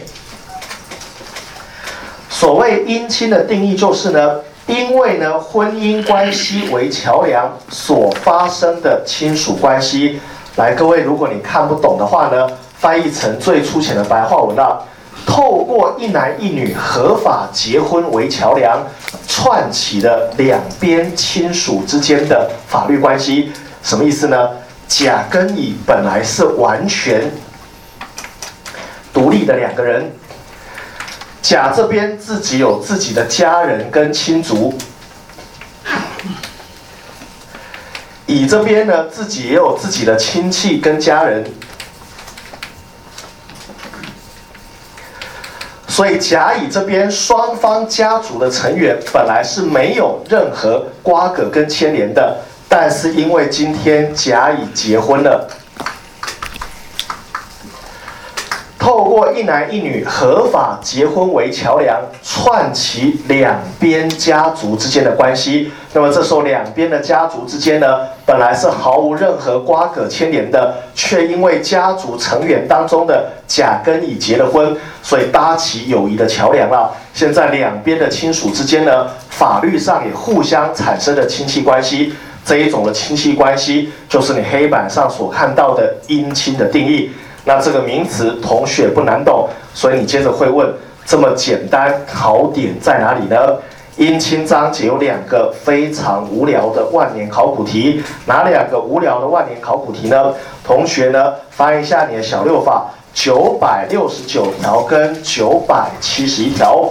所谓姻亲的定义就是呢，因为呢婚姻关系为桥梁所发生的亲属关系。来，各位，如果你看不懂的话呢，翻译成最粗浅的白话文啦，透过一男一女合法结婚为桥梁，串起了两边亲属之间的法律关系。什么意思呢？甲跟乙本来是完全独立的2个人，甲这边自己有自己的家人跟亲族，乙这边呢自己也有自己的亲戚跟家人，所以甲乙这边双方家族的成员本来是没有任何瓜葛跟牵连的，但是因为今天甲乙结婚了，透过一男一女合法结婚为桥梁，串起两边家族之间的关系。那么这时候两边的家族之间呢，本来是毫无任何瓜葛牵连的，却因为家族成员当中的甲跟乙结了婚，所以搭起友谊的桥梁了。现在两边的亲属之间呢，法律上也互相产生了亲戚关系。这一种的亲戚关系，就是你黑板上所看到的姻亲的定义。那这个名词同学不难懂，所以你接着会问：这么简单，考点在哪里呢？姻亲章节有2个非常无聊的万年考古题，哪2个无聊的万年考古题呢？同学呢，翻一下你的小六法，969条跟971条。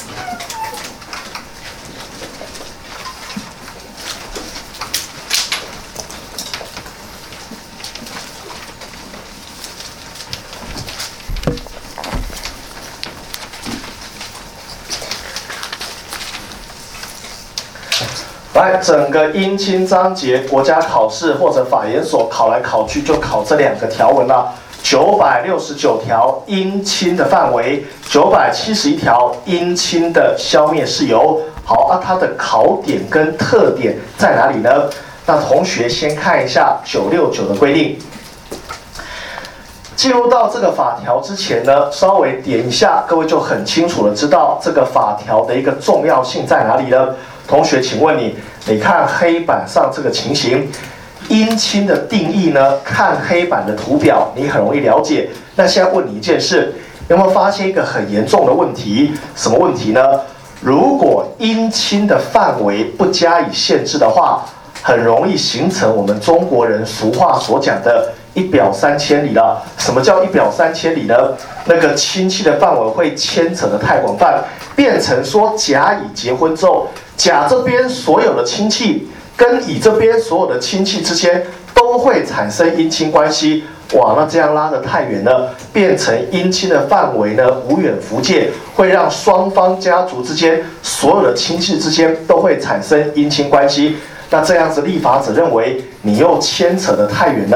来，整个姻亲章节，国家考试或者法研所考来考去就考这2个条文啦。969条姻亲的范围，971条姻亲的消灭事由。好啊，它的考点跟特点在哪里呢？那同学先看一下969的规定。进入到这个法条之前呢，稍微点一下，各位就很清楚的知道这个法条的一个重要性在哪里了。同学，请问你看黑板上这个情形，姻亲的定义呢？看黑板的图表，你很容易了解。那现在问你一件事，有没有发现一个很严重的问题？什么问题呢？如果姻亲的范围不加以限制的话，很容易形成我们中国人俗话所讲的一表三千里了。什么叫一表三千里呢？那个亲戚的范围会牵扯得太广泛，变成说甲乙结婚之后，甲这边所有的亲戚跟乙这边所有的亲戚之间都会产生姻亲关系。哇，那这样拉得太远了，变成姻亲的范围呢无远弗届，会让双方家族之间所有的亲戚之间都会产生姻亲关系。那这样子立法者认为你又牵扯得太远了，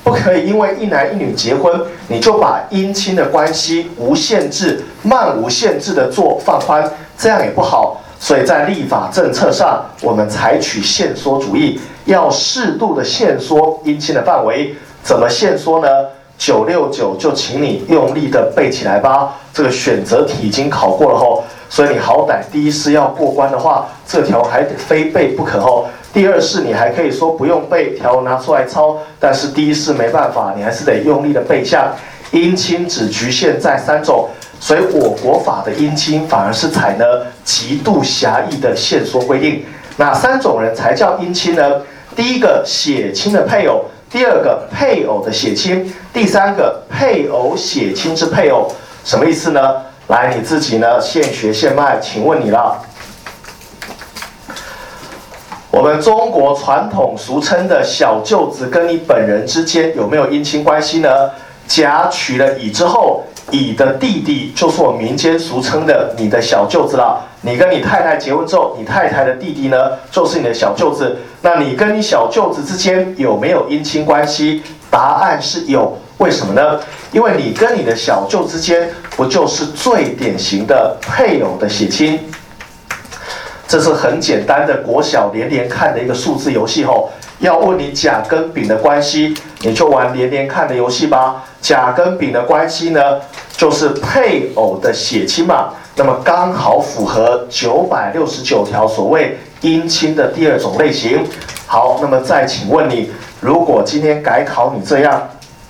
不可以因为一男一女结婚，你就把姻亲的关系无限制、漫无限制的做放宽，这样也不好。所以在立法政策上，我们采取限缩主义，要适度的限缩姻亲的范围。怎么限缩呢？969就请你用力的背起来吧。这个选择题已经考过了吼，所以你好歹第一试要过关的话，这条还得非背不可吼。第二试你还可以说不用背，条文拿出来抄，但是第一试没办法，你还是得用力的背下。姻亲只局限在3种。所以我国法的姻亲反而是采呢极度狭义的限缩规定。哪3种人才叫姻亲呢？第一个血亲的配偶，第二个配偶的血亲，第三个配偶血亲之配偶。什么意思呢？来，你自己呢现学现卖，请问你了。我们中国传统俗称的小舅子跟你本人之间有没有姻亲关系呢？甲娶了乙之后，乙的弟弟就是我民间俗称的你的小舅子了。你跟你太太结婚之后，你太太的弟弟呢，就是你的小舅子。那你跟你小舅子之间有没有姻亲关系？答案是有。为什么呢？因为你跟你的小舅之间，不就是最典型的配偶的血亲？这是很简单的国小连连看的一个数字游戏吼。要问你甲跟丙的关系，你就玩连连看的游戏吧。甲跟丙的关系呢，就是配偶的血亲嘛。那么刚好符合969条所谓姻亲的第2种类型。好，那么再请问你，如果今天改考你这样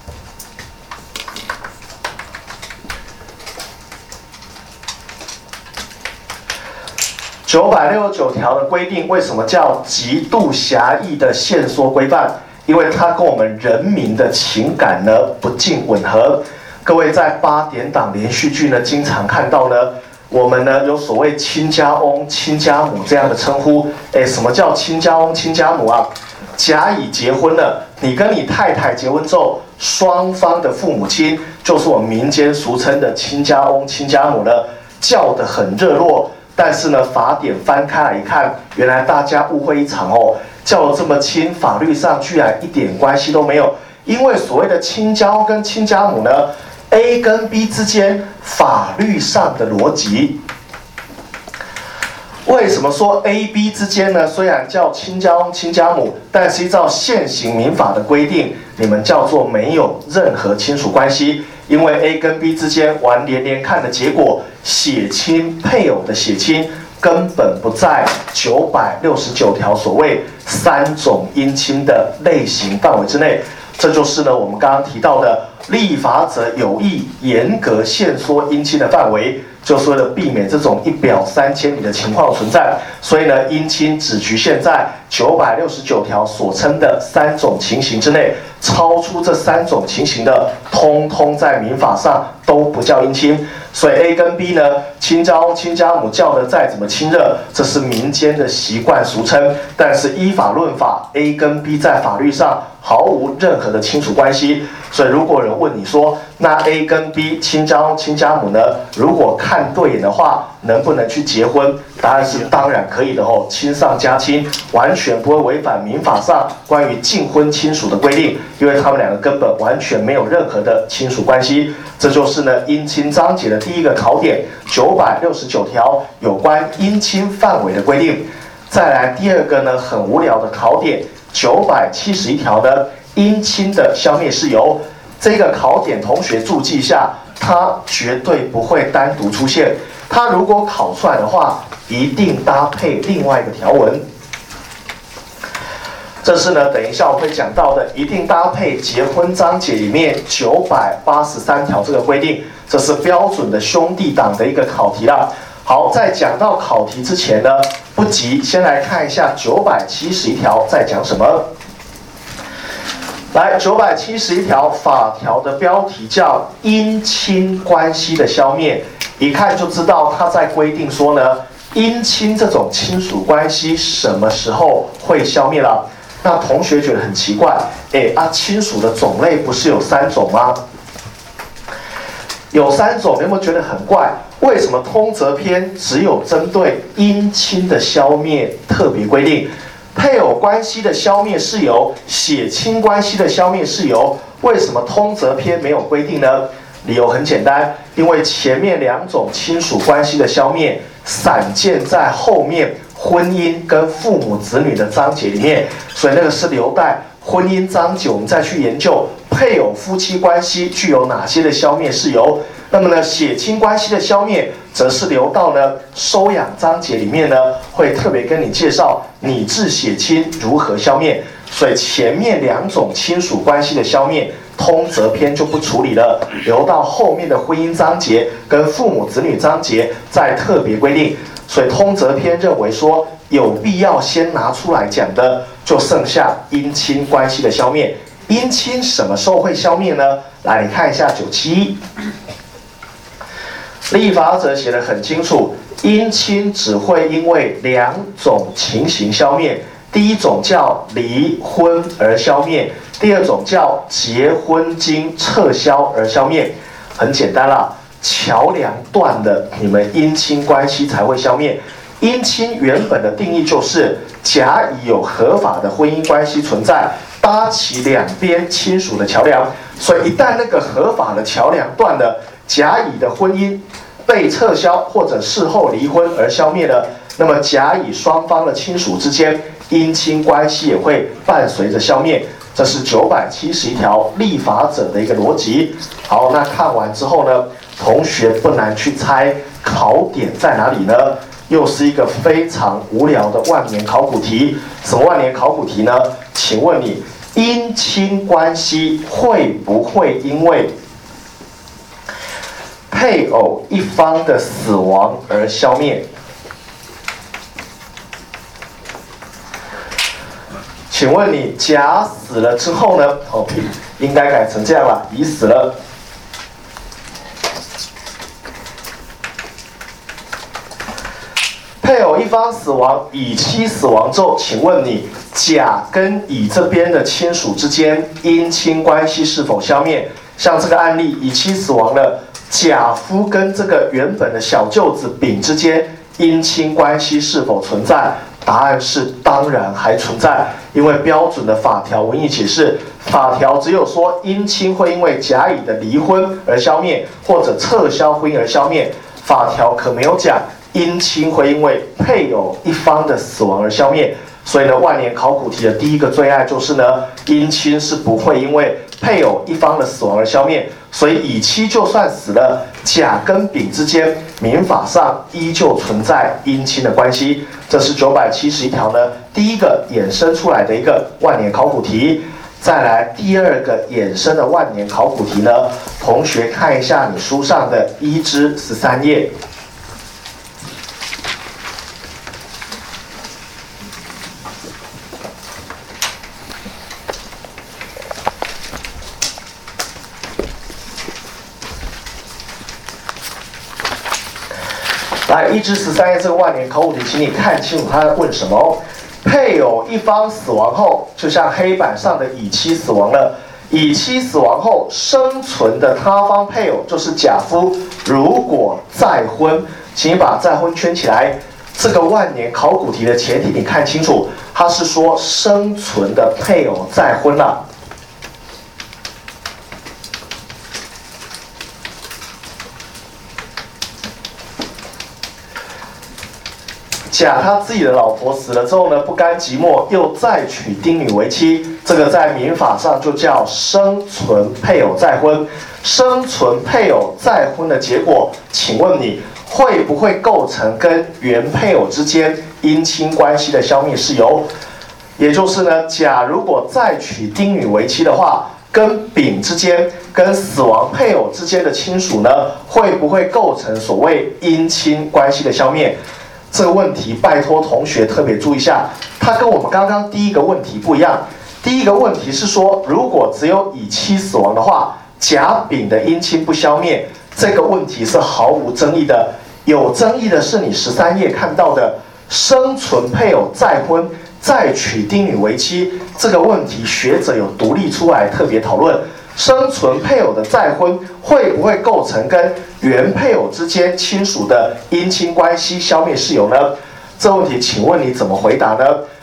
，969条的规定为什么叫极度狭义的限缩规范？因为它跟我们人民的情感呢不尽吻合。各位在8点档连续剧呢，经常看到呢，我们呢有所谓亲家翁、亲家母这样的称呼。什么叫亲家翁、亲家母啊？甲乙结婚了，你跟你太太结婚之后，双方的父母亲就是我们民间俗称的亲家翁、亲家母了，叫得很热络。但是呢，法典翻开来一看，原来大家误会一场哦，叫得这么亲，法律上居然一点关系都没有。因为所谓的亲家翁跟亲家母呢 ，A 跟 B 之间法律上的逻辑。为什么说 A、B 之间呢？虽然叫亲家翁、亲家母，但是依照现行民法的规定，你们叫做没有任何亲属关系。因为 A 跟 B 之间玩连连看的结果，血亲配偶的血亲根本不在969条所谓3种姻亲的类型范围之内。这就是呢我们刚刚提到的立法者有意严格限缩姻亲的范围，就是为了避免这种一表3千里的情况存在。所以呢，姻亲只局限在969条所称的3种情形之内，超出这3种情形的，通通在民法上都不叫姻亲。所以 A 跟 B 呢，亲家翁、亲家母叫得再怎么亲热，这是民间的习惯俗称。但是依法论法 ，A 跟 B 在法律上毫无任何的亲属关系。所以如果有人问你说，那 A 跟 B 亲家翁、亲家母呢，如果看对眼的话，能不能去结婚？答案是当然可以的哦，亲上加亲，完全不会违反民法上关于近婚亲属的规定，因为他们2个根本完全没有任何的亲属关系。这就是呢姻亲章节的第1个考点，969条有关姻亲范围的规定。再来第2个呢很无聊的考点，971条的姻亲的消灭事由。这个考点同学注记一下，它绝对不会单独出现。它如果考出来的话，一定搭配另外一个条文。这是呢，等一下我会讲到的，一定搭配结婚章节里面983条这个规定，这是标准的兄弟党的一个考题啦。好，在讲到考题之前呢，不急，先来看一下971条在讲什么。来，971条法条的标题叫姻亲关系的消灭，一看就知道他在规定说呢，姻亲这种亲属关系什么时候会消灭了？那同学觉得很奇怪，亲属的种类不是有3种吗？有3种，你有没有觉得很怪？为什么通则篇只有针对姻亲的消灭特别规定？ 配偶关系的消灭是由血亲关系的消灭是由，为什么通则篇没有规定呢？理由很简单，因为前面2种亲属关系的消灭散见在后面婚姻跟父母子女的章节里面，所以那个是留待婚姻章节我们再去研究配偶夫妻关系具有哪些的消灭是由。那么呢，血亲关系的消灭，则是留到呢收养章节里面呢，会特别跟你介绍拟制血亲如何消灭。所以前面2种亲属关系的消灭，通则篇就不处理了，留到后面的婚姻章节跟父母子女章节再特别规定。所以通则篇认为说，有必要先拿出来讲的，就剩下姻亲关系的消灭。姻亲什么时候会消灭呢？来，你看一下971。立法者写得很清楚，姻亲只会因为2种情形消灭，第一种叫离婚而消灭，第二种叫结婚经撤销而消灭。很简单啦，桥梁断了，你们姻亲关系才会消灭。姻亲原本的定义就是甲乙有合法的婚姻关系存在，搭起2边亲属的桥梁。所以一旦那个合法的桥梁断了，甲乙的婚姻被撤销或者事后离婚而消灭了，那么甲乙双方的亲属之间姻亲关系也会伴随着消灭。这是971条立法者的一个逻辑。好，那看完之后呢，同学不难去猜考点在哪里呢？又是一个非常无聊的万年考古题。什么万年考古题呢？请问你，姻亲关系会不会因为配偶一方的死亡而消灭？请问你，甲死了之后呢？应该改成这样了，乙死了。配偶一方死亡，乙妻死亡之后，请问你，甲跟乙这边的亲属之间姻亲关系是否消灭？像这个案例，乙妻死亡了，甲夫跟这个原本的小舅子丙之间姻亲关系是否存在？答案是当然还存在，因为标准的法条文义解释，法条只有说姻亲会因为甲乙的离婚而消灭，或者撤销婚姻而消灭，法条可没有讲姻亲会因为配偶一方的死亡而消灭。所以呢，万年考古题的第一个最爱就是呢，姻亲是不会因为配偶一方的死亡而消灭。所以乙妻就算死了，甲跟丙之间民法上依旧存在姻亲的关系。这是971条呢第一个衍生出来的一个万年考古题。再来第2个衍生的万年考古题呢，同学看一下你书上的1至13页。来，1至13页这个万年考古题，请你看清楚他在问什么。配偶一方死亡后，就像黑板上的乙妻死亡了，乙妻死亡后生存的他方配偶就是甲夫，如果再婚，请你把再婚圈起来。这个万年考古题的前提你看清楚，他是说生存的配偶再婚了。甲他自己的老婆死了之后呢，不甘寂寞，又再娶丁女为妻，这个在民法上就叫生存配偶再婚。生存配偶再婚的结果，请问你会不会构成跟原配偶之间姻亲关系的消灭事由？也就是呢，甲如果再娶丁女为妻的话，跟丙之间、跟死亡配偶之间的亲属呢，会不会构成所谓姻亲关系的消灭？这个问题拜托同学特别注意一下，它跟我们刚刚第一个问题不一样。第一个问题是说，如果只有乙妻死亡的话，甲丙的姻亲不消灭，这个问题是毫无争议的。有争议的是你13页看到的生存配偶再婚再娶丁女为妻这个问题，学者有独立出来特别讨论。生存配偶的再婚会不会构成跟原配偶之间亲属的姻亲关系消灭事由呢？这问题请问你怎么回答呢？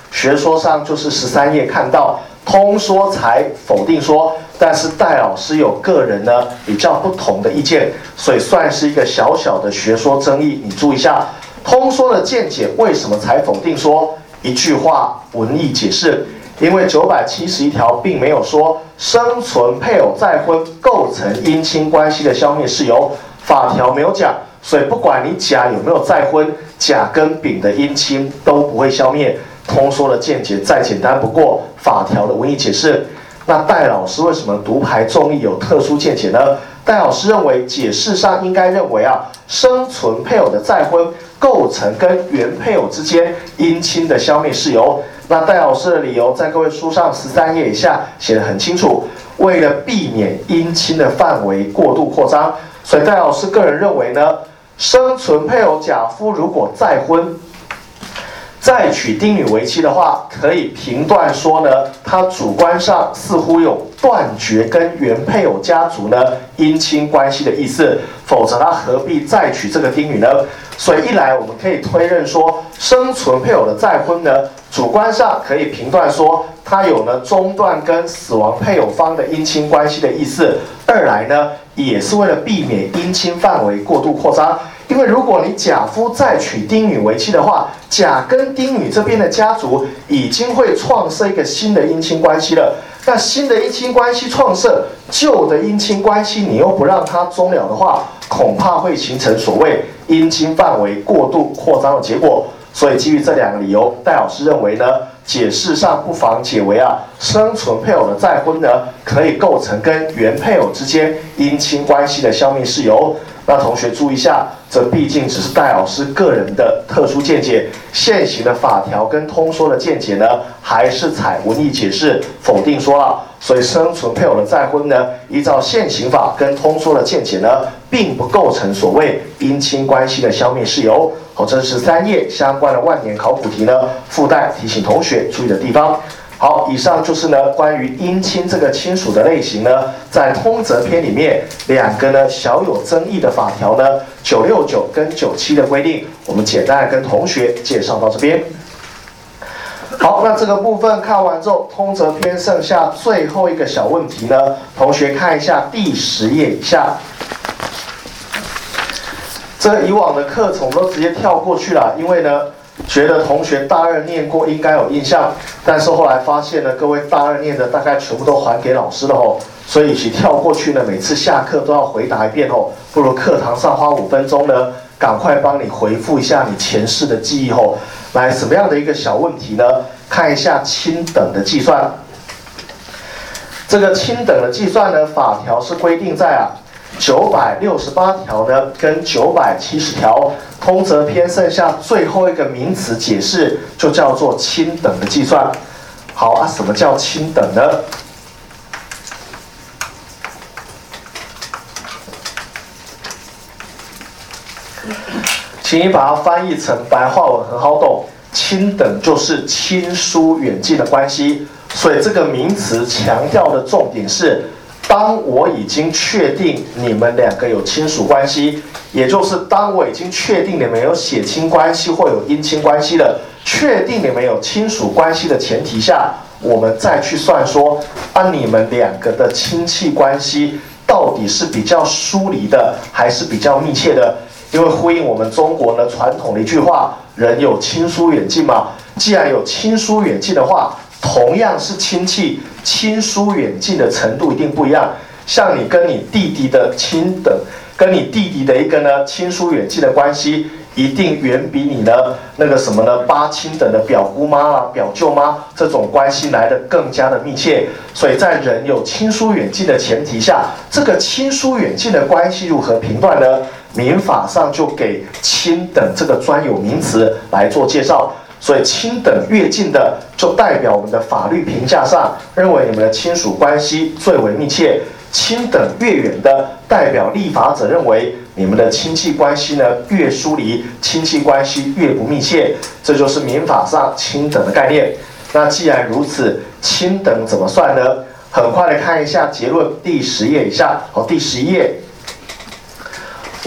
学说上就是13页看到通说才否定说，但是戴老师有个人呢比较不同的意见，所以算是一个小小的学说争议。你注意一下，通说的见解为什么才否定说？一句话文意解释，因为971条并没有说生存配偶再婚构成姻亲关系的消灭事由，法条没有讲，所以不管你甲有没有再婚，甲跟丙的姻亲都不会消灭。通说的见解再简单不过，法条的文意解释。那戴老师为什么独排众议有特殊见解呢？戴老师认为解释上应该认为生存配偶的再婚构成跟原配偶之间姻亲的消灭事由。那戴老师的理由在各位书上13页以下写得很清楚，为了避免姻亲的范围过度扩张，所以戴老师个人认为呢，生存配偶甲夫如果再婚，再娶丁女为妻的话，可以评断说呢，他主观上似乎有断绝跟原配偶家族呢姻亲关系的意思，否则他何必再娶这个丁女呢？所以一来我们可以推认说，生存配偶的再婚呢，主观上可以评断说他有呢中断跟死亡配偶方的姻亲关系的意思；二来呢，也是为了避免姻亲范围过度扩张。因为如果你甲夫再娶丁女为妻的话，甲跟丁女这边的家族已经会创设一个新的姻亲关系了。那新的姻亲关系创设，旧的姻亲关系你又不让它终了的话，恐怕会形成所谓姻亲范围过度扩张的结果。所以基于这两个理由，戴老师认为呢，解释上不妨解为生存配偶的再婚呢，可以构成跟原配偶之间姻亲关系的消灭事由。那同学注意一下，这毕竟只是戴老师个人的特殊见解，现行的法条跟通说的见解呢，还是采文意解释否定说了。所以生存配偶的再婚呢，依照现行法跟通说的见解呢，并不构成所谓姻亲关系的消灭事由。好，这是13页相关的万年考古题呢，附带提醒同学注意的地方。好，以上就是呢关于姻亲这个亲属的类型呢，在通则篇里面两个呢小有争议的法条呢，969跟97的规定，我们简单的跟同学介绍到这边。好，那这个部分看完之后，通则篇剩下最后一个小问题呢，同学看一下第10页以下。这个以往的课程我们都直接跳过去了，因为呢，觉得同学大2念过应该有印象，但是后来发现呢，各位大2念的大概全部都还给老师了哦，所以与其跳过去呢，每次下课都要回答一遍哦，不如课堂上花5分钟呢，赶快帮你回复一下你前世的记忆哦。来，什么样的一个小问题呢？看一下亲等的计算。这个亲等的计算呢，法条是规定在968条呢跟970条，通则篇剩下最后一个名词解释，就叫做亲等的计算。好什么叫亲等呢？请你把它翻译成白话文，很好懂。亲等就是亲疏远近的关系，所以这个名词强调的重点是，当我已经确定你们两个有亲属关系，也就是当我已经确定你们有血亲关系或有姻亲关系了，确定你们有亲属关系的前提下，我们再去算说，你们两个的亲戚关系到底是比较疏离的，还是比较密切的？因为呼应我们中国呢传统的一句话，人有亲疏远近嘛。既然有亲疏远近的话，同样是亲戚，亲疏远近的程度一定不一样。像你跟你弟弟的亲等，跟你弟弟的一个呢亲疏远近的关系，一定远比你呢那个什么呢8亲等的表姑妈表舅妈这种关系来得更加的密切。所以在人有亲疏远近的前提下，这个亲疏远近的关系如何评断呢？民法上就给亲等这个专有名词来做介绍。所以亲等越近的，就代表我们的法律评价上认为你们的亲属关系最为密切；亲等越远的，代表立法者认为你们的亲戚关系呢越疏离，亲戚关系越不密切。这就是民法上亲等的概念。那既然如此，亲等怎么算呢？很快的看一下结论，第10页以下，第11页。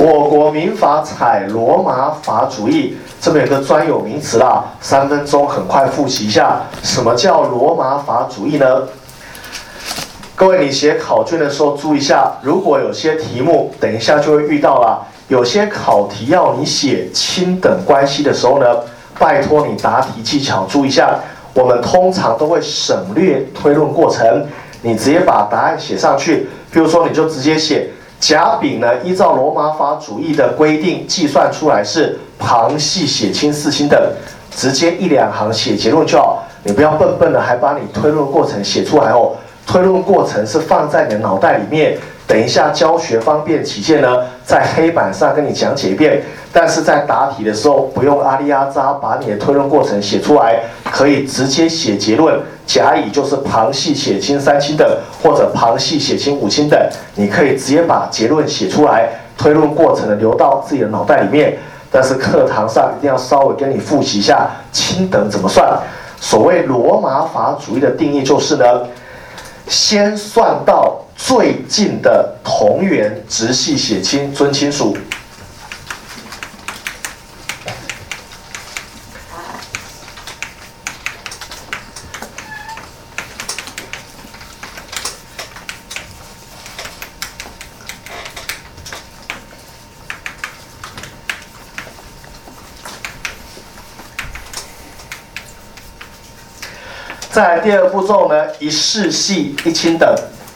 我国民法采罗马法主义，这边有个专有名词啦，3分钟很快复习一下，什么叫罗马法主义呢？各位，你写考卷的时候注意一下，如果有些题目等一下就会遇到了，有些考题要你写亲等关系的时候呢，拜托你答题技巧注意一下。我们通常都会省略推论过程，你直接把答案写上去。比如说，你就直接写甲丙呢，依照罗马法主义的规定计算出来是旁系血亲四亲等，直接1、2行写结论就好。你不要笨笨的还把你推论过程写出来哦。推论过程是放在你的脑袋里面，等一下教学方便起见呢，在黑板上跟你讲解一遍。但是在答题的时候，不用阿里阿扎把你的推论过程写出来，可以直接写结论。甲乙就是旁系血亲3亲等，或者旁系血亲5亲等，你可以直接把结论写出来，推论过程呢留到自己的脑袋里面。但是课堂上一定要稍微跟你复习一下亲等怎么算。所谓罗马法主义的定义就是呢，先算到最近的同源直系血亲尊亲属。再来第2步骤呢，一世系一亲等。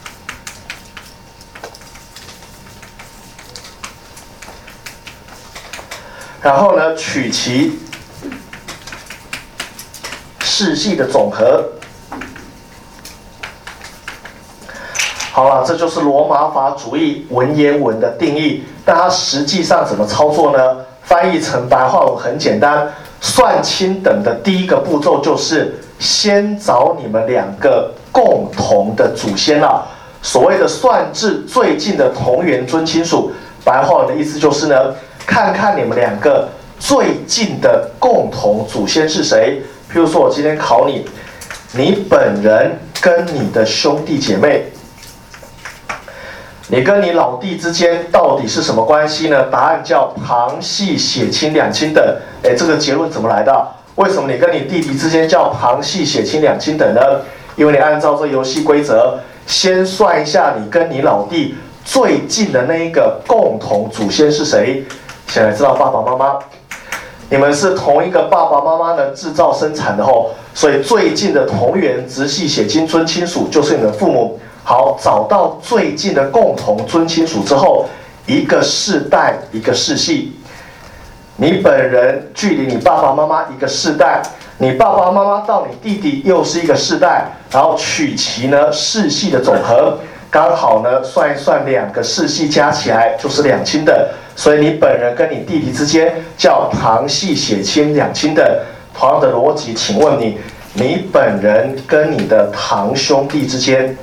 然后呢，取其世系的总和。好了，这就是罗马法主义文言文的定义。但它实际上怎么操作呢？翻译成白话文很简单，算亲等的第一个步骤就是先找你们2个共同的祖先啦。所谓的算至最近的同源尊亲属，白话文的意思就是呢，看看你们2个最近的共同祖先是谁。譬如说我今天考你，你本人跟你的兄弟姐妹，你跟你老弟之间到底是什么关系呢？答案叫旁系血亲2亲等。这个结论怎么来的？为什么你跟你弟弟之间叫旁系血亲2亲等呢？因为你按照这游戏规则，先算一下你跟你老弟最近的那一个共同祖先是谁。现在知道爸爸妈妈，你们是同一个爸爸妈妈呢制造生产的吼，所以最近的同源直系血亲尊亲属就是你的父母。好，找到最近的共同尊亲属之后，一个世代一个世系。你本人距离你爸爸妈妈一个世代，你爸爸妈妈到你弟弟又是一个世代，然后取其呢世系的总和，刚好呢算一算2个世系加起来就是2亲等，所以你本人跟你弟弟之间叫旁系血亲2亲等。同样的逻辑，请问你，你本人跟你的堂兄弟之间，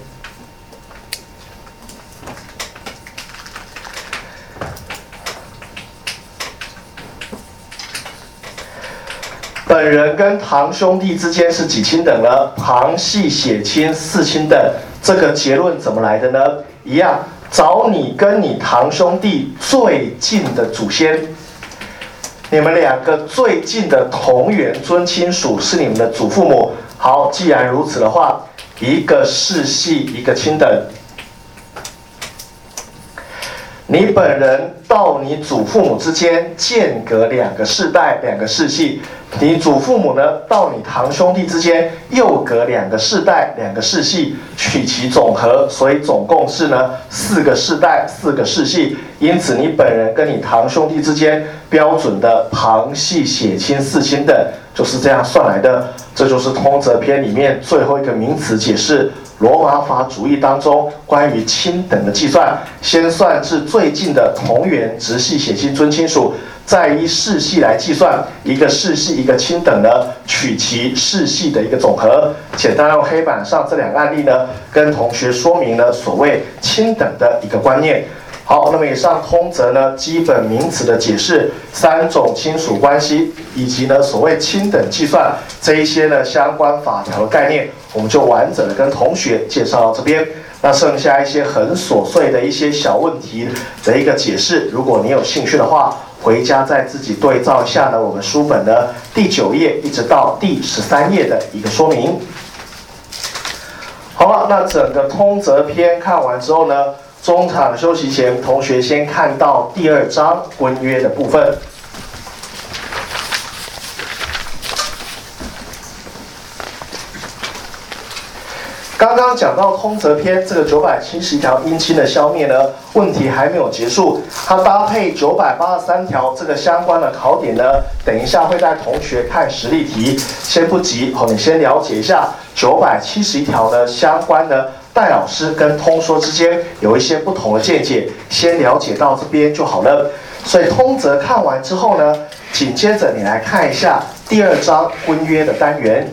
本人跟堂兄弟之间是几亲等呢？旁系血亲4亲等。这个结论怎么来的呢？一样，找你跟你堂兄弟最近的祖先，你们2个最近的同源尊亲属是你们的祖父母。好，既然如此的话，一个世系一个亲等。你本人到你祖父母之间间隔2个世代2个世系，你祖父母呢到你堂兄弟之间又隔2个世代2个世系，取其总和，所以总共是呢4个世代4个世系。因此你本人跟你堂兄弟之间标准的旁系血亲4亲等就是这样算来的。这就是通则篇里面最后一个名词解释罗马法主义当中关于亲等的计算，先算至最近的同源直系血亲尊亲属，再依世系来计算，一个世系一个亲等呢，取其世系的一个总和。简单用黑板上这2个案例呢，跟同学说明了所谓亲等的一个观念。好，那么以上通则呢，基本名词的解释，3种亲属关系，以及呢所谓亲等计算这一些呢相关法条的概念，我们就完整的跟同学介绍到这边。 那剩下一些很琐碎的一些小问题的一个解释，如果你有兴趣的话，回家再自己对照一下呢，我们书本的第9页一直到第13页的一个说明。好了，那整个通则篇看完之后呢，中场休息前，同学先看到第2章婚约的部分。刚刚讲到通则篇这个971条姻亲的消灭呢，问题还没有结束，它搭配983条这个相关的考点呢，等一下会带同学看实例题，先不急，你先了解一下971条的相关的戴老师跟通说之间有一些不同的见解，先了解到这边就好了。所以通则看完之后呢，紧接着你来看一下第2章婚约的单元。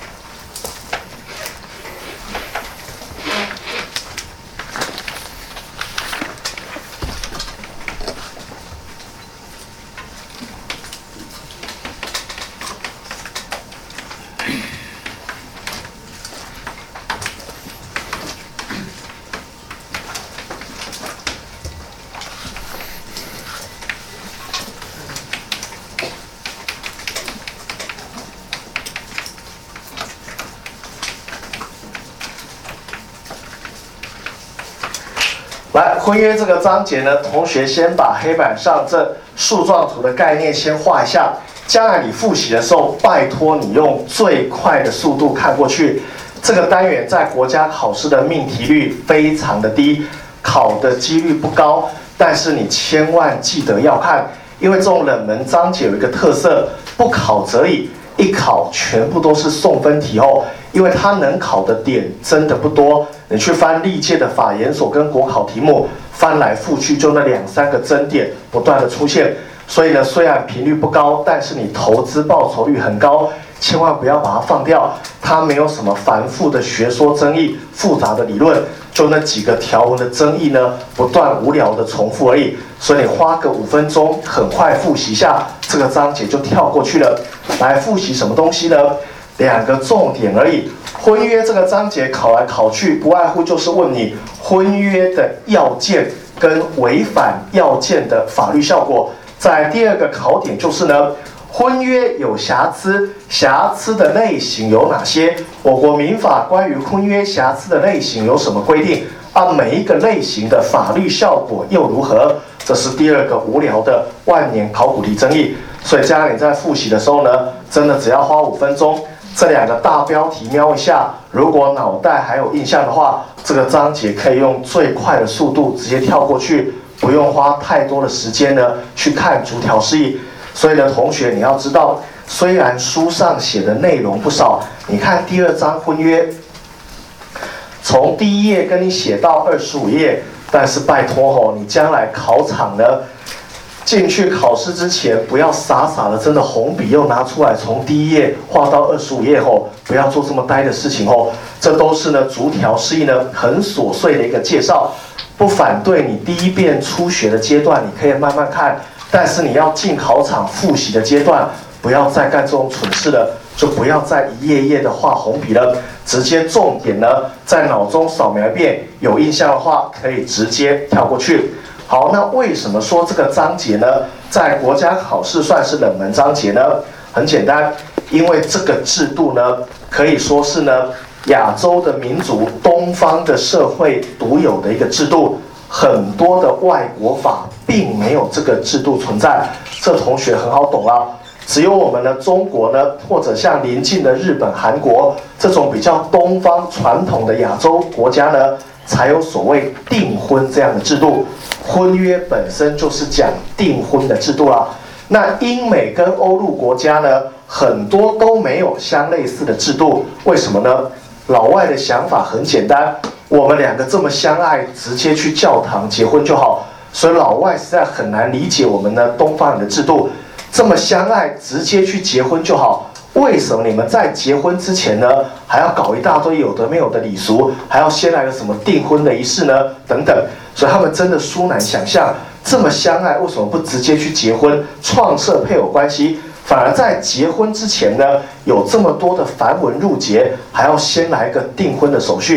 来，婚约这个章节呢，同学先把黑板上这树状图的概念先画一下。将来你复习的时候，拜托你用最快的速度看过去。这个单元在国家考试的命题率非常的低，考的几率不高，但是你千万记得要看，因为这种冷门章节有一个特色，不考则已，一考全部都是送分题哦。因为它能考的点真的不多，你去翻历届的法研所跟国考题目，翻来覆去就那2、3个争点不断的出现，所以呢，虽然频率不高，但是你投资报酬率很高，千万不要把它放掉。它没有什么繁复的学说争议、复杂的理论，就那几个条文的争议呢，不断无聊的重复而已。所以你花个5分钟，很快复习一下这个章节就跳过去了。来复习什么东西呢？2个重点而已。婚约这个章节考来考去，不外乎就是问你婚约的要件跟违反要件的法律效果。在第2个考点就是呢，婚约有瑕疵，瑕疵的类型有哪些？我国民法关于婚约瑕疵的类型有什么规定？按每一个类型的法律效果又如何？这是第2个无聊的万年考古题争议。所以将来你在复习的时候呢，真的只要花5分钟。这2个大标题瞄一下，如果脑袋还有印象的话，这个章节可以用最快的速度直接跳过去，不用花太多的时间呢去看逐条示意。所以呢，同学你要知道，虽然书上写的内容不少，你看第2章婚约，从第1页跟你写到25页，但是拜托你将来考场呢，进去考试之前，不要傻傻的真的红笔又拿出来，从第1页画到25页后，不要做这么呆的事情哦。这都是呢逐条示意呢很琐碎的一个介绍，不反对你第1遍初学的阶段，你可以慢慢看，但是你要进考场复习的阶段，不要再干这种蠢事了，就不要再一页页的画红笔了，直接重点呢在脑中扫描一遍，有印象的话可以直接跳过去。好，那为什么说这个章节呢，在国家考试算是冷门章节呢？很简单，因为这个制度呢，可以说是呢亚洲的民族、东方的社会独有的一个制度，很多的外国法并没有这个制度存在。这同学很好懂啊，只有我们的中国呢，或者像邻近的日本、韩国这种比较东方传统的亚洲国家呢，才有所谓订婚这样的制度。婚约本身就是讲订婚的制度啦。那英美跟欧陆国家呢，很多都没有相类似的制度。为什么呢？老外的想法很简单，我们2个这么相爱，直接去教堂结婚就好。所以老外实在很难理解我们呢东方人的制度，这么相爱，直接去结婚就好。为什么你们在结婚之前呢，还要搞一大堆有的没有的礼俗，还要先来个什么订婚的仪式呢？等等。所以他们真的殊难想象，这么相爱，为什么不直接去结婚，创设配偶关系？反而在结婚之前呢，有这么多的繁文缛节，还要先来一个订婚的手续。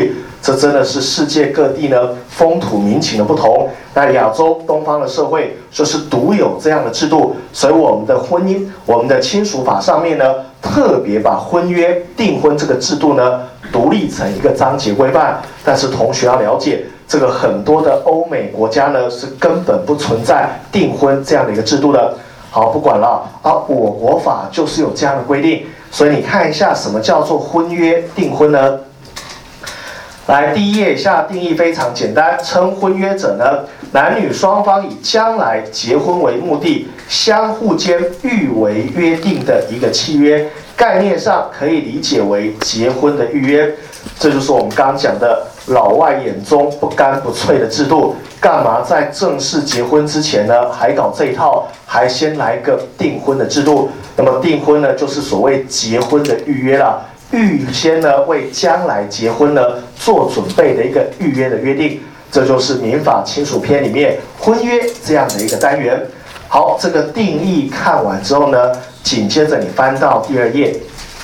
这真的是世界各地呢风土民情的不同。那亚洲东方的社会就是独有这样的制度，所以我们的婚姻，我们的亲属法上面呢，特别把婚约订婚这个制度呢独立成一个章节规范。但是同学要了解，这个很多的欧美国家呢是根本不存在订婚这样的一个制度的。好，不管了啊，我国法就是有这样的规定。所以你看一下什么叫做婚约订婚呢？来，第一页以下定义非常简单，称婚约者呢，男女双方以将来结婚为目的，相互间预为约定的一个契约，概念上可以理解为结婚的预约。这就是我们刚刚讲的老外眼中不干不脆的制度。干嘛在正式结婚之前呢，还搞这一套，还先来个订婚的制度？那么订婚呢，就是所谓结婚的预约啦。预先呢为将来结婚呢做准备的一个预约的约定，这就是民法亲属篇里面婚约这样的一个单元。好，这个定义看完之后呢，紧接着你翻到第2页，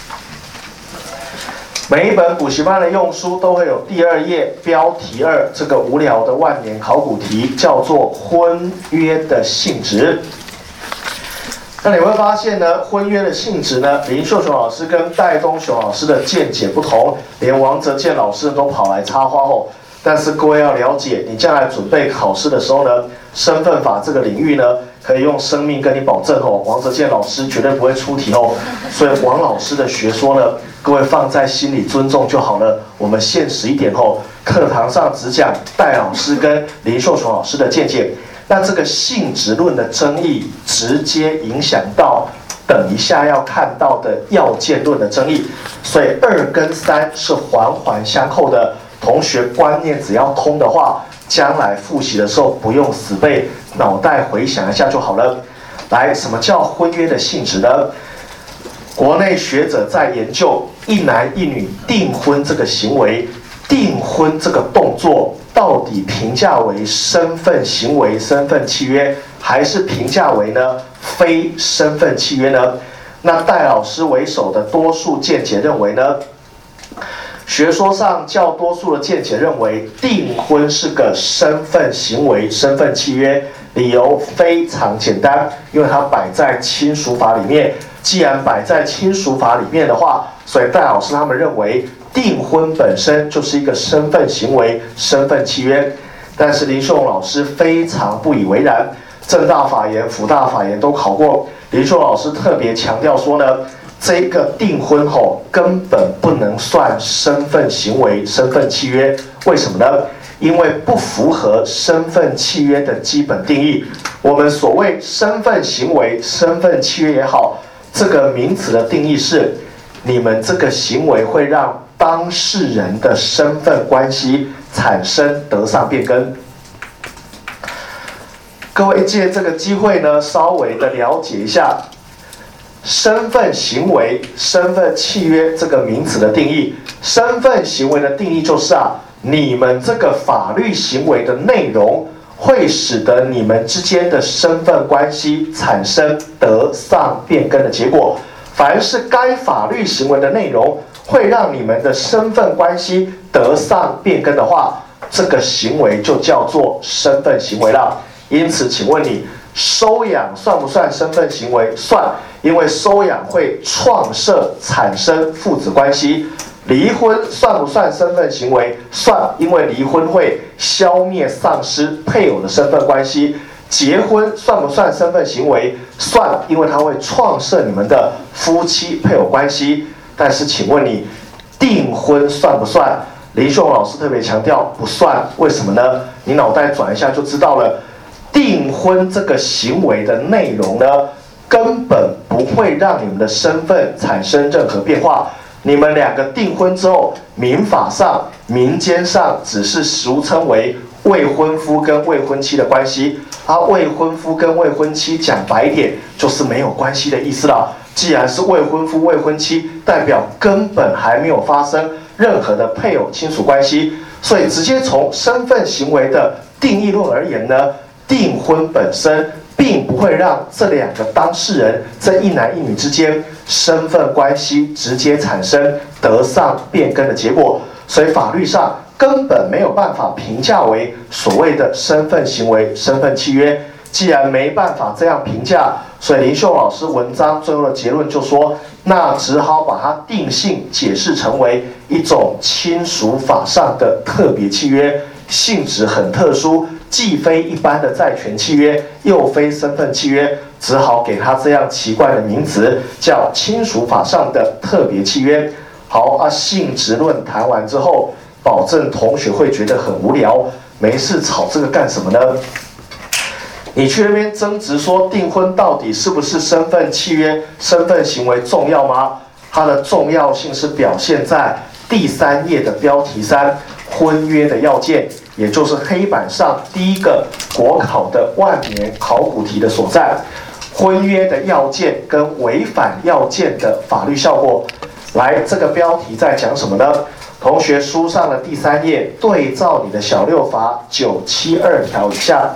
每一本补习班的用书都会有第2页标题2这个无聊的万年考古题，叫做婚约的性质。那你会发现呢，婚约的性质呢，林秀雄老师跟戴东雄老师的见解不同，连王泽健老师都跑来插花哦。但是各位要了解，你将来准备考试的时候呢，身份法这个领域呢，可以用生命跟你保证哦，王泽健老师绝对不会出题哦。所以王老师的学说呢，各位放在心里尊重就好了。我们现实一点哦，课堂上只讲戴老师跟林秀雄老师的见解。那这个性质论的争议，直接影响到等一下要看到的要件论的争议，所以2跟3是环环相扣的。同学观念只要通的话，将来复习的时候不用死背，脑袋回想一下就好了。来，什么叫婚约的性质呢？国内学者在研究一男一女订婚这个行为，订婚这个动作到底评价为身份行为、身份契约，还是评价为呢非身份契约呢？那戴老师为首的多数见解认为呢，学说上较多数的见解认为订婚是个身份行为、身份契约，理由非常简单，因为它摆在亲属法里面。既然摆在亲属法里面的话，所以戴老师他们认为订婚本身就是一个身份行为、身份契约。但是林秀荣老师非常不以为然，政大法言、辅大法言都考过。林秀荣老师特别强调说呢，这个订婚后根本不能算身份行为、身份契约。为什么呢？因为不符合身份契约的基本定义。我们所谓身份行为、身份契约也好，这个名词的定义是，你们这个行为会让当事人的身份关系产生得上变更。各位借这个机会呢，稍微的了解一下身份行为、身份契约这个名词的定义。身份行为的定义就是你们这个法律行为的内容会使得你们之间的身份关系产生得上变更的结果。凡是该法律行为的内容会让你们的身份关系得上变更的话，这个行为就叫做身份行为了。因此，请问你收养算不算身份行为？算，因为收养会创设产生父子关系。离婚算不算身份行为？算，因为离婚会消灭丧失配偶的身份关系。结婚算不算身份行为？算，因为它会创设你们的夫妻配偶关系。但是请问你订婚算不算？林秀荣老师特别强调不算，为什么呢？你脑袋转一下就知道了。订婚这个行为的内容呢，根本不会让你们的身份产生任何变化。你们两个订婚之后，民法上、民间上只是俗称为未婚夫跟未婚妻的关系。未婚夫跟未婚妻讲白一点，就是没有关系的意思了。既然是未婚夫、未婚妻，代表根本还没有发生任何的配偶亲属关系。所以直接从身份行为的定义论而言呢，订婚本身并不会让这两个当事人，这一男一女之间身份关系直接产生得上变更的结果。所以法律上根本没有办法评价为所谓的身份行为、身份契约。既然没办法这样评价，所以林秀老师文章最后的结论就说，那只好把它定性解释成为一种亲属法上的特别契约，性质很特殊，既非一般的债权契约，又非身份契约，只好给它这样奇怪的名词，叫亲属法上的特别契约。好啊，性质论谈完之后，保证同学会觉得很无聊，没事吵这个干什么呢？你去那边争执说订婚到底是不是身份契约、身份行为重要吗？它的重要性是表现在第3页的标题3，婚约的要件，也就是黑板上第一个国考的万年考古题的所在。婚约的要件跟违反要件的法律效果。来，这个标题在讲什么呢？同学书上的第3页，对照你的小六法972条以下。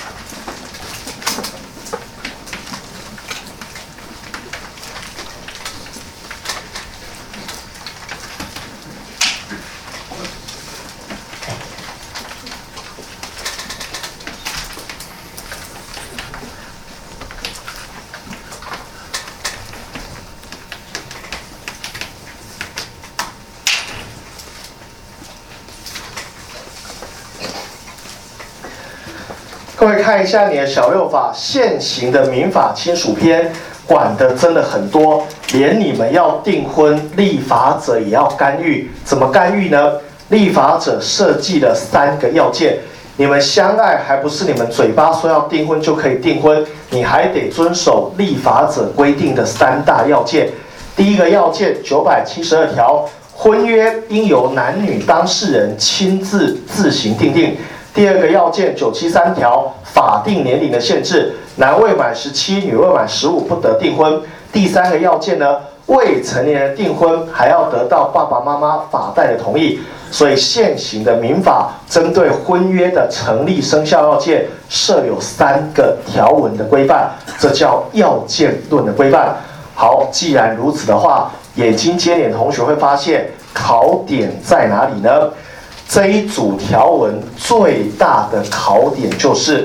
各位看一下你的小六法，现行的民法亲属篇管的真的很多，连你们要订婚，立法者也要干预。怎么干预呢？立法者设计了3个要件，你们相爱还不是你们嘴巴说要订婚就可以订婚，你还得遵守立法者规定的3大要件。第一个要件972条，婚约应由男女当事人亲自自行订定。第2个要件973条，法定年龄的限制，男未满17，女未满15不得订婚。第3个要件呢，未成年人订婚还要得到爸爸妈妈法代的同意。所以现行的民法针对婚约的成立生效要件设有3个条文的规范，这叫要件论的规范。好，既然如此的话，眼睛尖点同学会发现考点在哪里呢？这一组条文最大的考点就是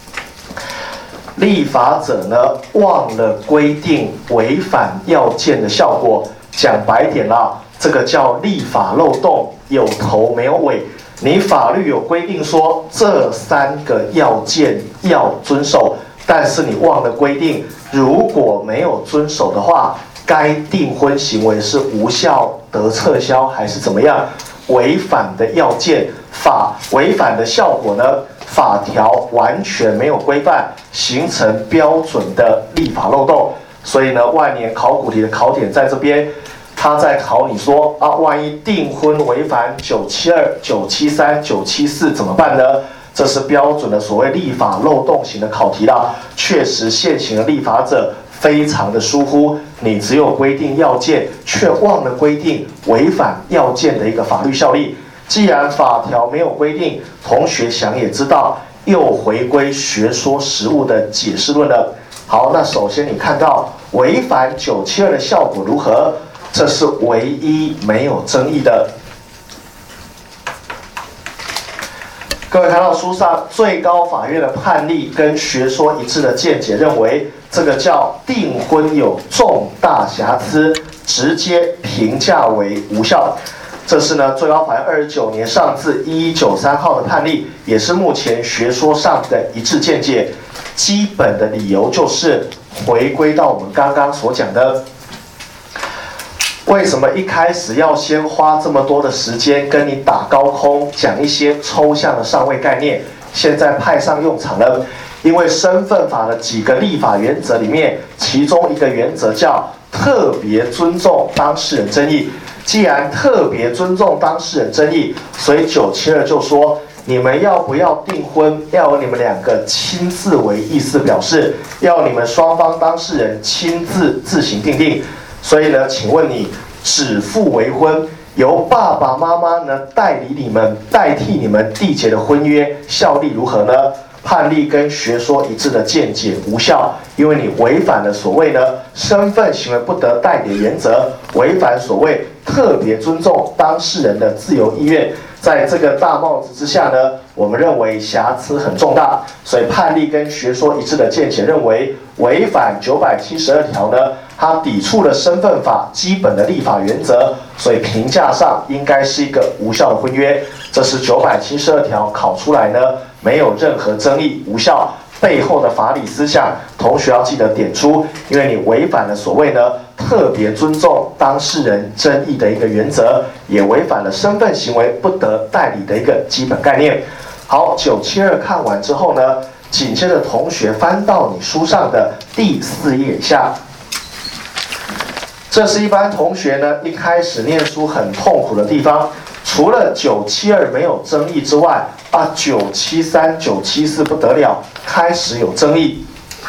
立法者呢忘了规定违反要件的效果。讲白点啦，这个叫立法漏洞，有头没有尾。你法律有规定说这3个要件要遵守，但是你忘了规定，如果没有遵守的话，该订婚行为是无效得撤销还是怎么样？违反的要件，违反的效果呢？法条完全没有规范，形成标准的立法漏洞。所以呢，万年考古题的考点在这边，他在考你说啊，万一订婚违反972、973、974怎么办呢？这是标准的所谓立法漏洞型的考题啦。确实，现行的立法者非常的疏忽，你只有规定要件，却忘了规定违反要件的一个法律效力。既然法条没有规定，同学想也知道，又回归学说实务的解释论了。好，那首先你看到违反972的效果如何？这是唯一没有争议的。各位看到书上最高法院的判例跟学说一致的见解，认为这个叫订婚有重大瑕疵，直接评价为无效。这是呢最高法院29年上字1193号的判例，也是目前学说上的一致见解。基本的理由就是回归到我们刚刚所讲的，为什么一开始要先花这么多的时间跟你打高空，讲一些抽象的上位概念，现在派上用场了？因为身份法的几个立法原则里面，其中一个原则叫特别尊重当事人争议。既然特别尊重当事人争议，所以972就说，你们要不要订婚，要由你们2个亲自为意思表示，要你们双方当事人亲自自行订定。所以呢，请问你指腹为婚，由爸爸妈妈呢代替你们缔结的婚约，效力如何呢？判例跟学说一致的见解无效，因为你违反了所谓呢身份行为不得代理的原则，违反所谓特别尊重当事人的自由意愿。 在这个大帽子之下呢，我们认为瑕疵很重大，所以判例跟学说一致的见解认为，违反972条呢，它抵触了身份法基本的立法原则，所以评价上应该是一个无效的婚约。这是972条考出来呢，没有任何争议，无效。背后的法理思想，同学要记得点出，因为你违反了所谓呢特别尊重当事人争议的一个原则，也违反了身份行为不得代理的一个基本概念。好，972看完之后呢，紧接着同学翻到你书上的第4页以下。这是一般同学呢一开始念书很痛苦的地方，除了972没有争议之外，973、974不得了，开始有争议。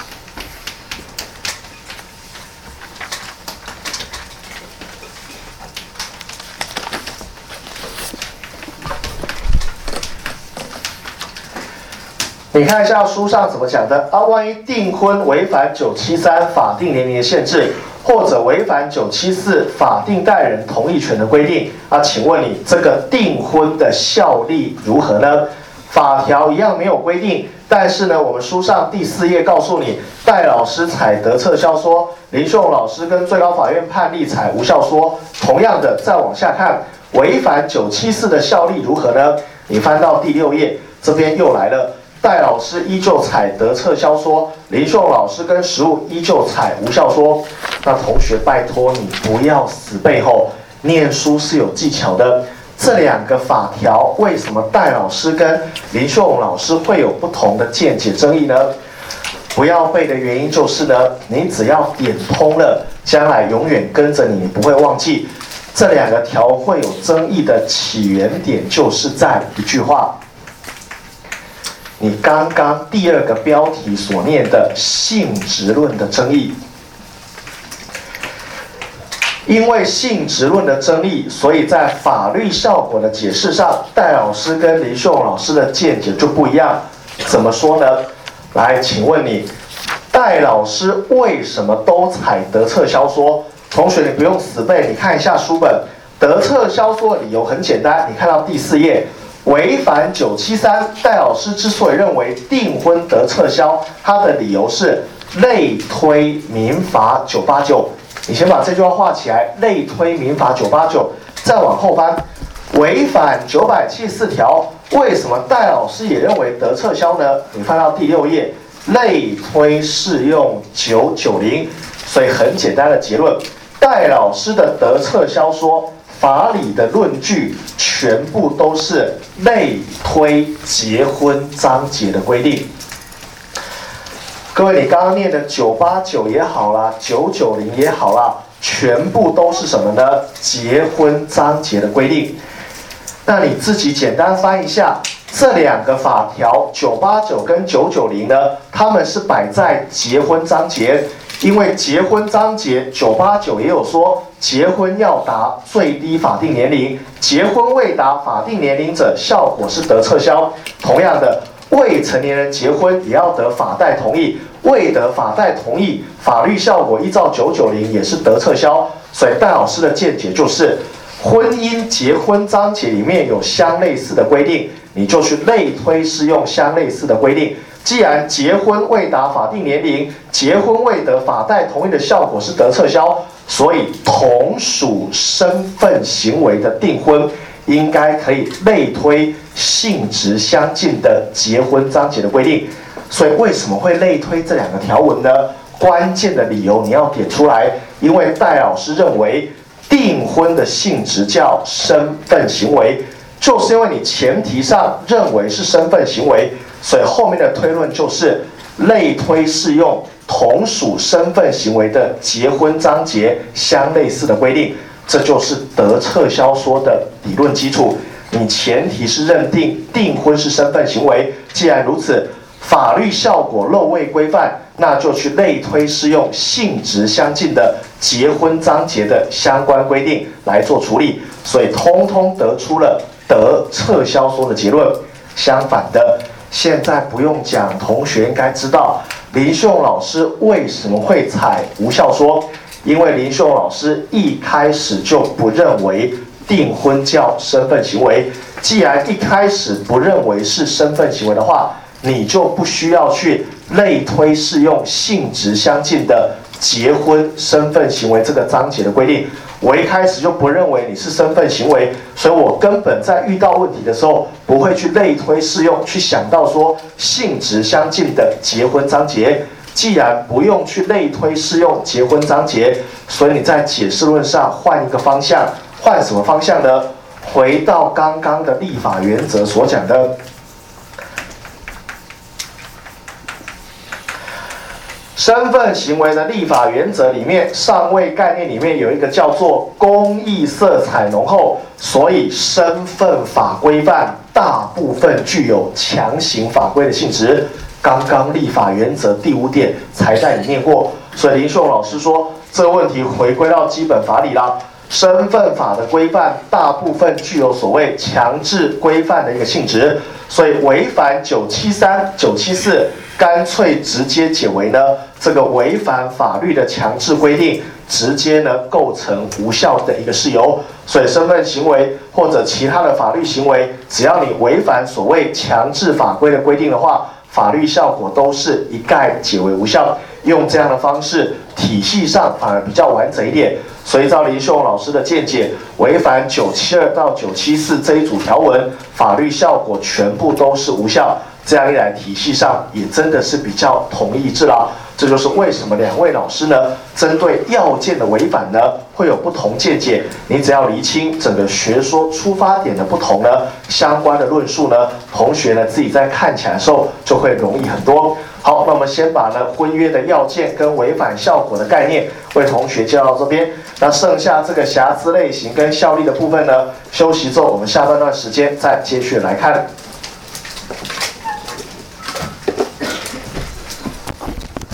你看一下书上怎么讲的啊？万一订婚违反973法定年龄的限制，或者违反974法定代人同意权的规定啊，请问你这个订婚的效力如何呢？法条一样没有规定，但是呢，我们书上第4页告诉你，戴老师采得撤销说，林秀荣老师跟最高法院判例采无效说。同样的，再往下看，违反974的效力如何呢？你翻到第6页，这边又来了。戴老师依旧采得撤销说，林秀荣老师跟实务依旧采无效说。那同学拜托你不要死背后，念书是有技巧的。这2个法条为什么戴老师跟林秀荣老师会有不同的见解争议呢？不要背的原因就是呢，你只要点通了，将来永远跟着你，你不会忘记。这2个条会有争议的起源点就是在一句话。你刚刚第2个标题所念的性质论的争议，因为性质论的争议，所以在法律效果的解释上，戴老师跟林秀荣老师的见解就不一样。怎么说呢？来，请问你，戴老师为什么都采得撤销说？同学，你不用死背，你看一下书本，得撤销说的理由很简单，你看到第4页。违反973，戴老师之所以认为订婚得撤销，他的理由是类推民法989。你先把这句话画起来，类推民法989，再往后翻，违反974条，为什么戴老师也认为得撤销呢？你翻到第6页，类推适用990，所以很简单的结论，戴老师的得撤销说。法理的论据全部都是类推结婚章节的规定。各位，你刚刚念的989也好啦，990也好啦，全部都是什么呢？结婚章节的规定。那你自己简单翻一下，这2个法条989跟990呢，它们是摆在结婚章节。因为结婚章节989也有说，结婚要达最低法定年龄，结婚未达法定年龄者，效果是得撤销。同样的，未成年人结婚也要得法代同意，未得法代同意，法律效果依照990也是得撤销。所以戴老师的见解就是，婚姻结婚章节里面有相类似的规定，你就去类推适用相类似的规定。既然结婚未达法定年龄，结婚未得法代同意的效果是得撤销，所以同属身份行为的订婚，应该可以类推性质相近的结婚章节的规定。所以为什么会类推这2个条文呢？关键的理由你要点出来，因为戴老师认为订婚的性质叫身份行为，就是因为你前提上认为是身份行为。所以后面的推论就是类推适用同属身份行为的结婚章节相类似的规定，这就是得撤销说的理论基础。你前提是认定订婚是身份行为，既然如此，法律效果漏未规范，那就去类推适用性质相近的结婚章节的相关规定来做处理，所以通通得出了得撤销说的结论。相反的，现在不用讲，同学应该知道林秀荣老师为什么会采无效说，因为林秀荣老师一开始就不认为订婚叫身份行为， 既然一开始不认为是身份行为的话，你就不需要去类推适用性质相近的结婚身份行为这个章节的规定。我一开始就不认为你是身份行为，所以我根本在遇到问题的时候不会去类推适用，去想到说性质相近的结婚章节。既然不用去类推适用结婚章节，所以你在解释论上换一个方向，换什么方向呢？回到刚刚的立法原则所讲的。身份行为的立法原则里面，上位概念里面有一个叫做公益色彩浓厚，所以身份法规范大部分具有强行法规的性质。刚刚立法原则第5点才带你念过，所以林秀荣老师说这个问题回归到基本法理啦。身份法的规范大部分具有所谓强制规范的一个性质，所以违反973、974，干脆直接解为呢，这个违反法律的强制规定，直接呢构成无效的一个事由。所以身份行为或者其他的法律行为，只要你违反所谓强制法规的规定的话，法律效果都是一概解为无效。用这样的方式，体系上反而比较完整一点。所以照林秀荣老师的见解，违反972到974这一组条文，法律效果全部都是无效。这样一来，体系上也真的是比较统一致了。这就是为什么2位老师呢，针对要件的违反呢，会有不同见解。你只要厘清整个学说出发点的不同呢，相关的论述呢，同学呢自己在看起来的时候就会容易很多。好，那我们先把呢婚约的要件跟违反效果的概念为同学介绍到这边。那剩下这个瑕疵类型跟效力的部分呢，休息之后我们下半段时间再接续来看。